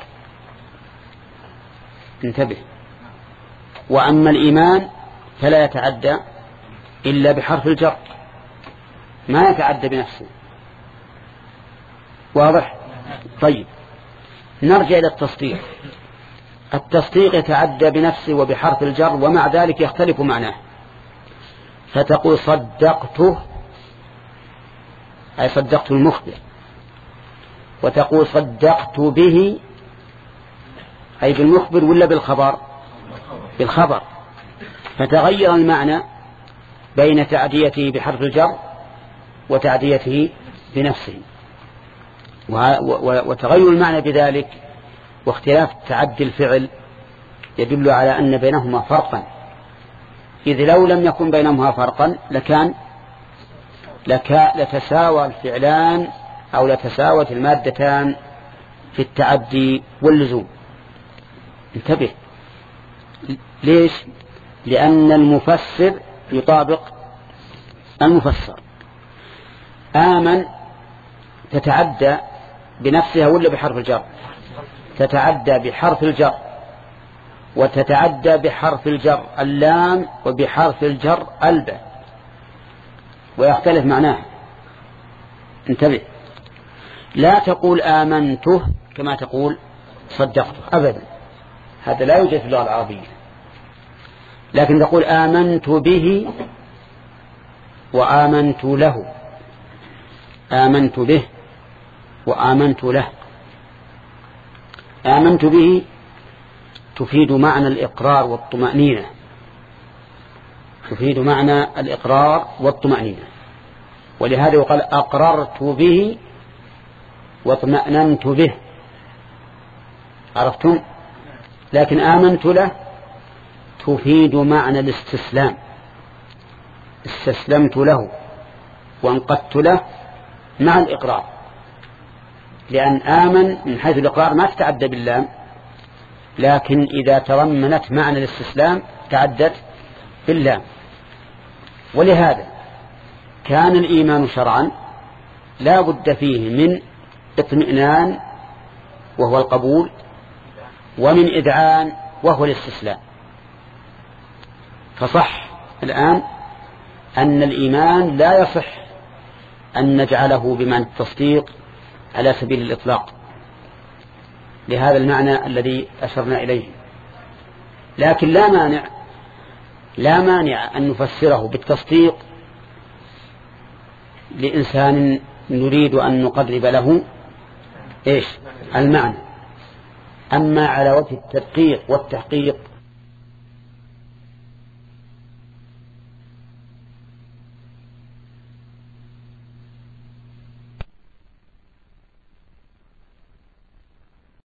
S1: انتبه. وأما الإيمان فلا يتعدى إلا بحرف الجر، ما يتعدى بنفسه. واضح؟ طيب، نرجع إلى التصديق. التصديق يتعدى بنفسه وبحرف الجر، ومع ذلك يختلف معناه. فتقول صدقته أي صدقت المخبر، وتقول صدقت به أي بالمخبر ولا بالخبر؟ بالخبر. فتغير المعنى بين تعديته بحرف الجر وتعديته بنفسه، وتغير المعنى بذلك واختلاف تعدي الفعل يدل على أن بينهما فرقا، إذ لو لم يكن بينهما فرقا لكان لك لتساوى الفعلان أو لتساوت المادتان في التعدي واللزوم. انتبه. ليش؟ لأن المفسر يطابق المفسر. آمن تتعدى بنفسها ولا بحرف الجر؟ تتعدى بحرف الجر، وتتعدى بحرف الجر اللام وبحرف الجر الباء، ويختلف معناه. انتبه. لا تقول آمنته كما تقول صدقته أبدا، هذا لا يوجد في اللغة العربية، لكن تقول آمنت به وآمنت له، آمنت به وآمنت له. آمنت به تفيد معنى الإقرار والطمأنينة، تفيد معنى الإقرار والطمأنينة، ولهذا يقال أقررت به واطمأننت به. عرفتم؟ لكن آمنت له تفيد معنى الاستسلام، استسلمت له وانقدت له مع الإقرار، لأن آمن من حيث الإقرار ما تتعدى باللام، لكن إذا تضمنت معنى الاستسلام تعدت باللام. ولهذا كان الإيمان شرعا لا بد فيه من اطمئنان وهو القبول، ومن إذعان وهو الاستسلام. فصح الآن أن الإيمان لا يصح أن نجعله بمعنى التصديق على سبيل الإطلاق لهذا المعنى الذي أشرنا إليه، لكن لا مانع لا مانع أن نفسره بالتصديق لإنسان نريد أن نقرب له إيش المعنى. أما على وجه التدقيق والتحقيق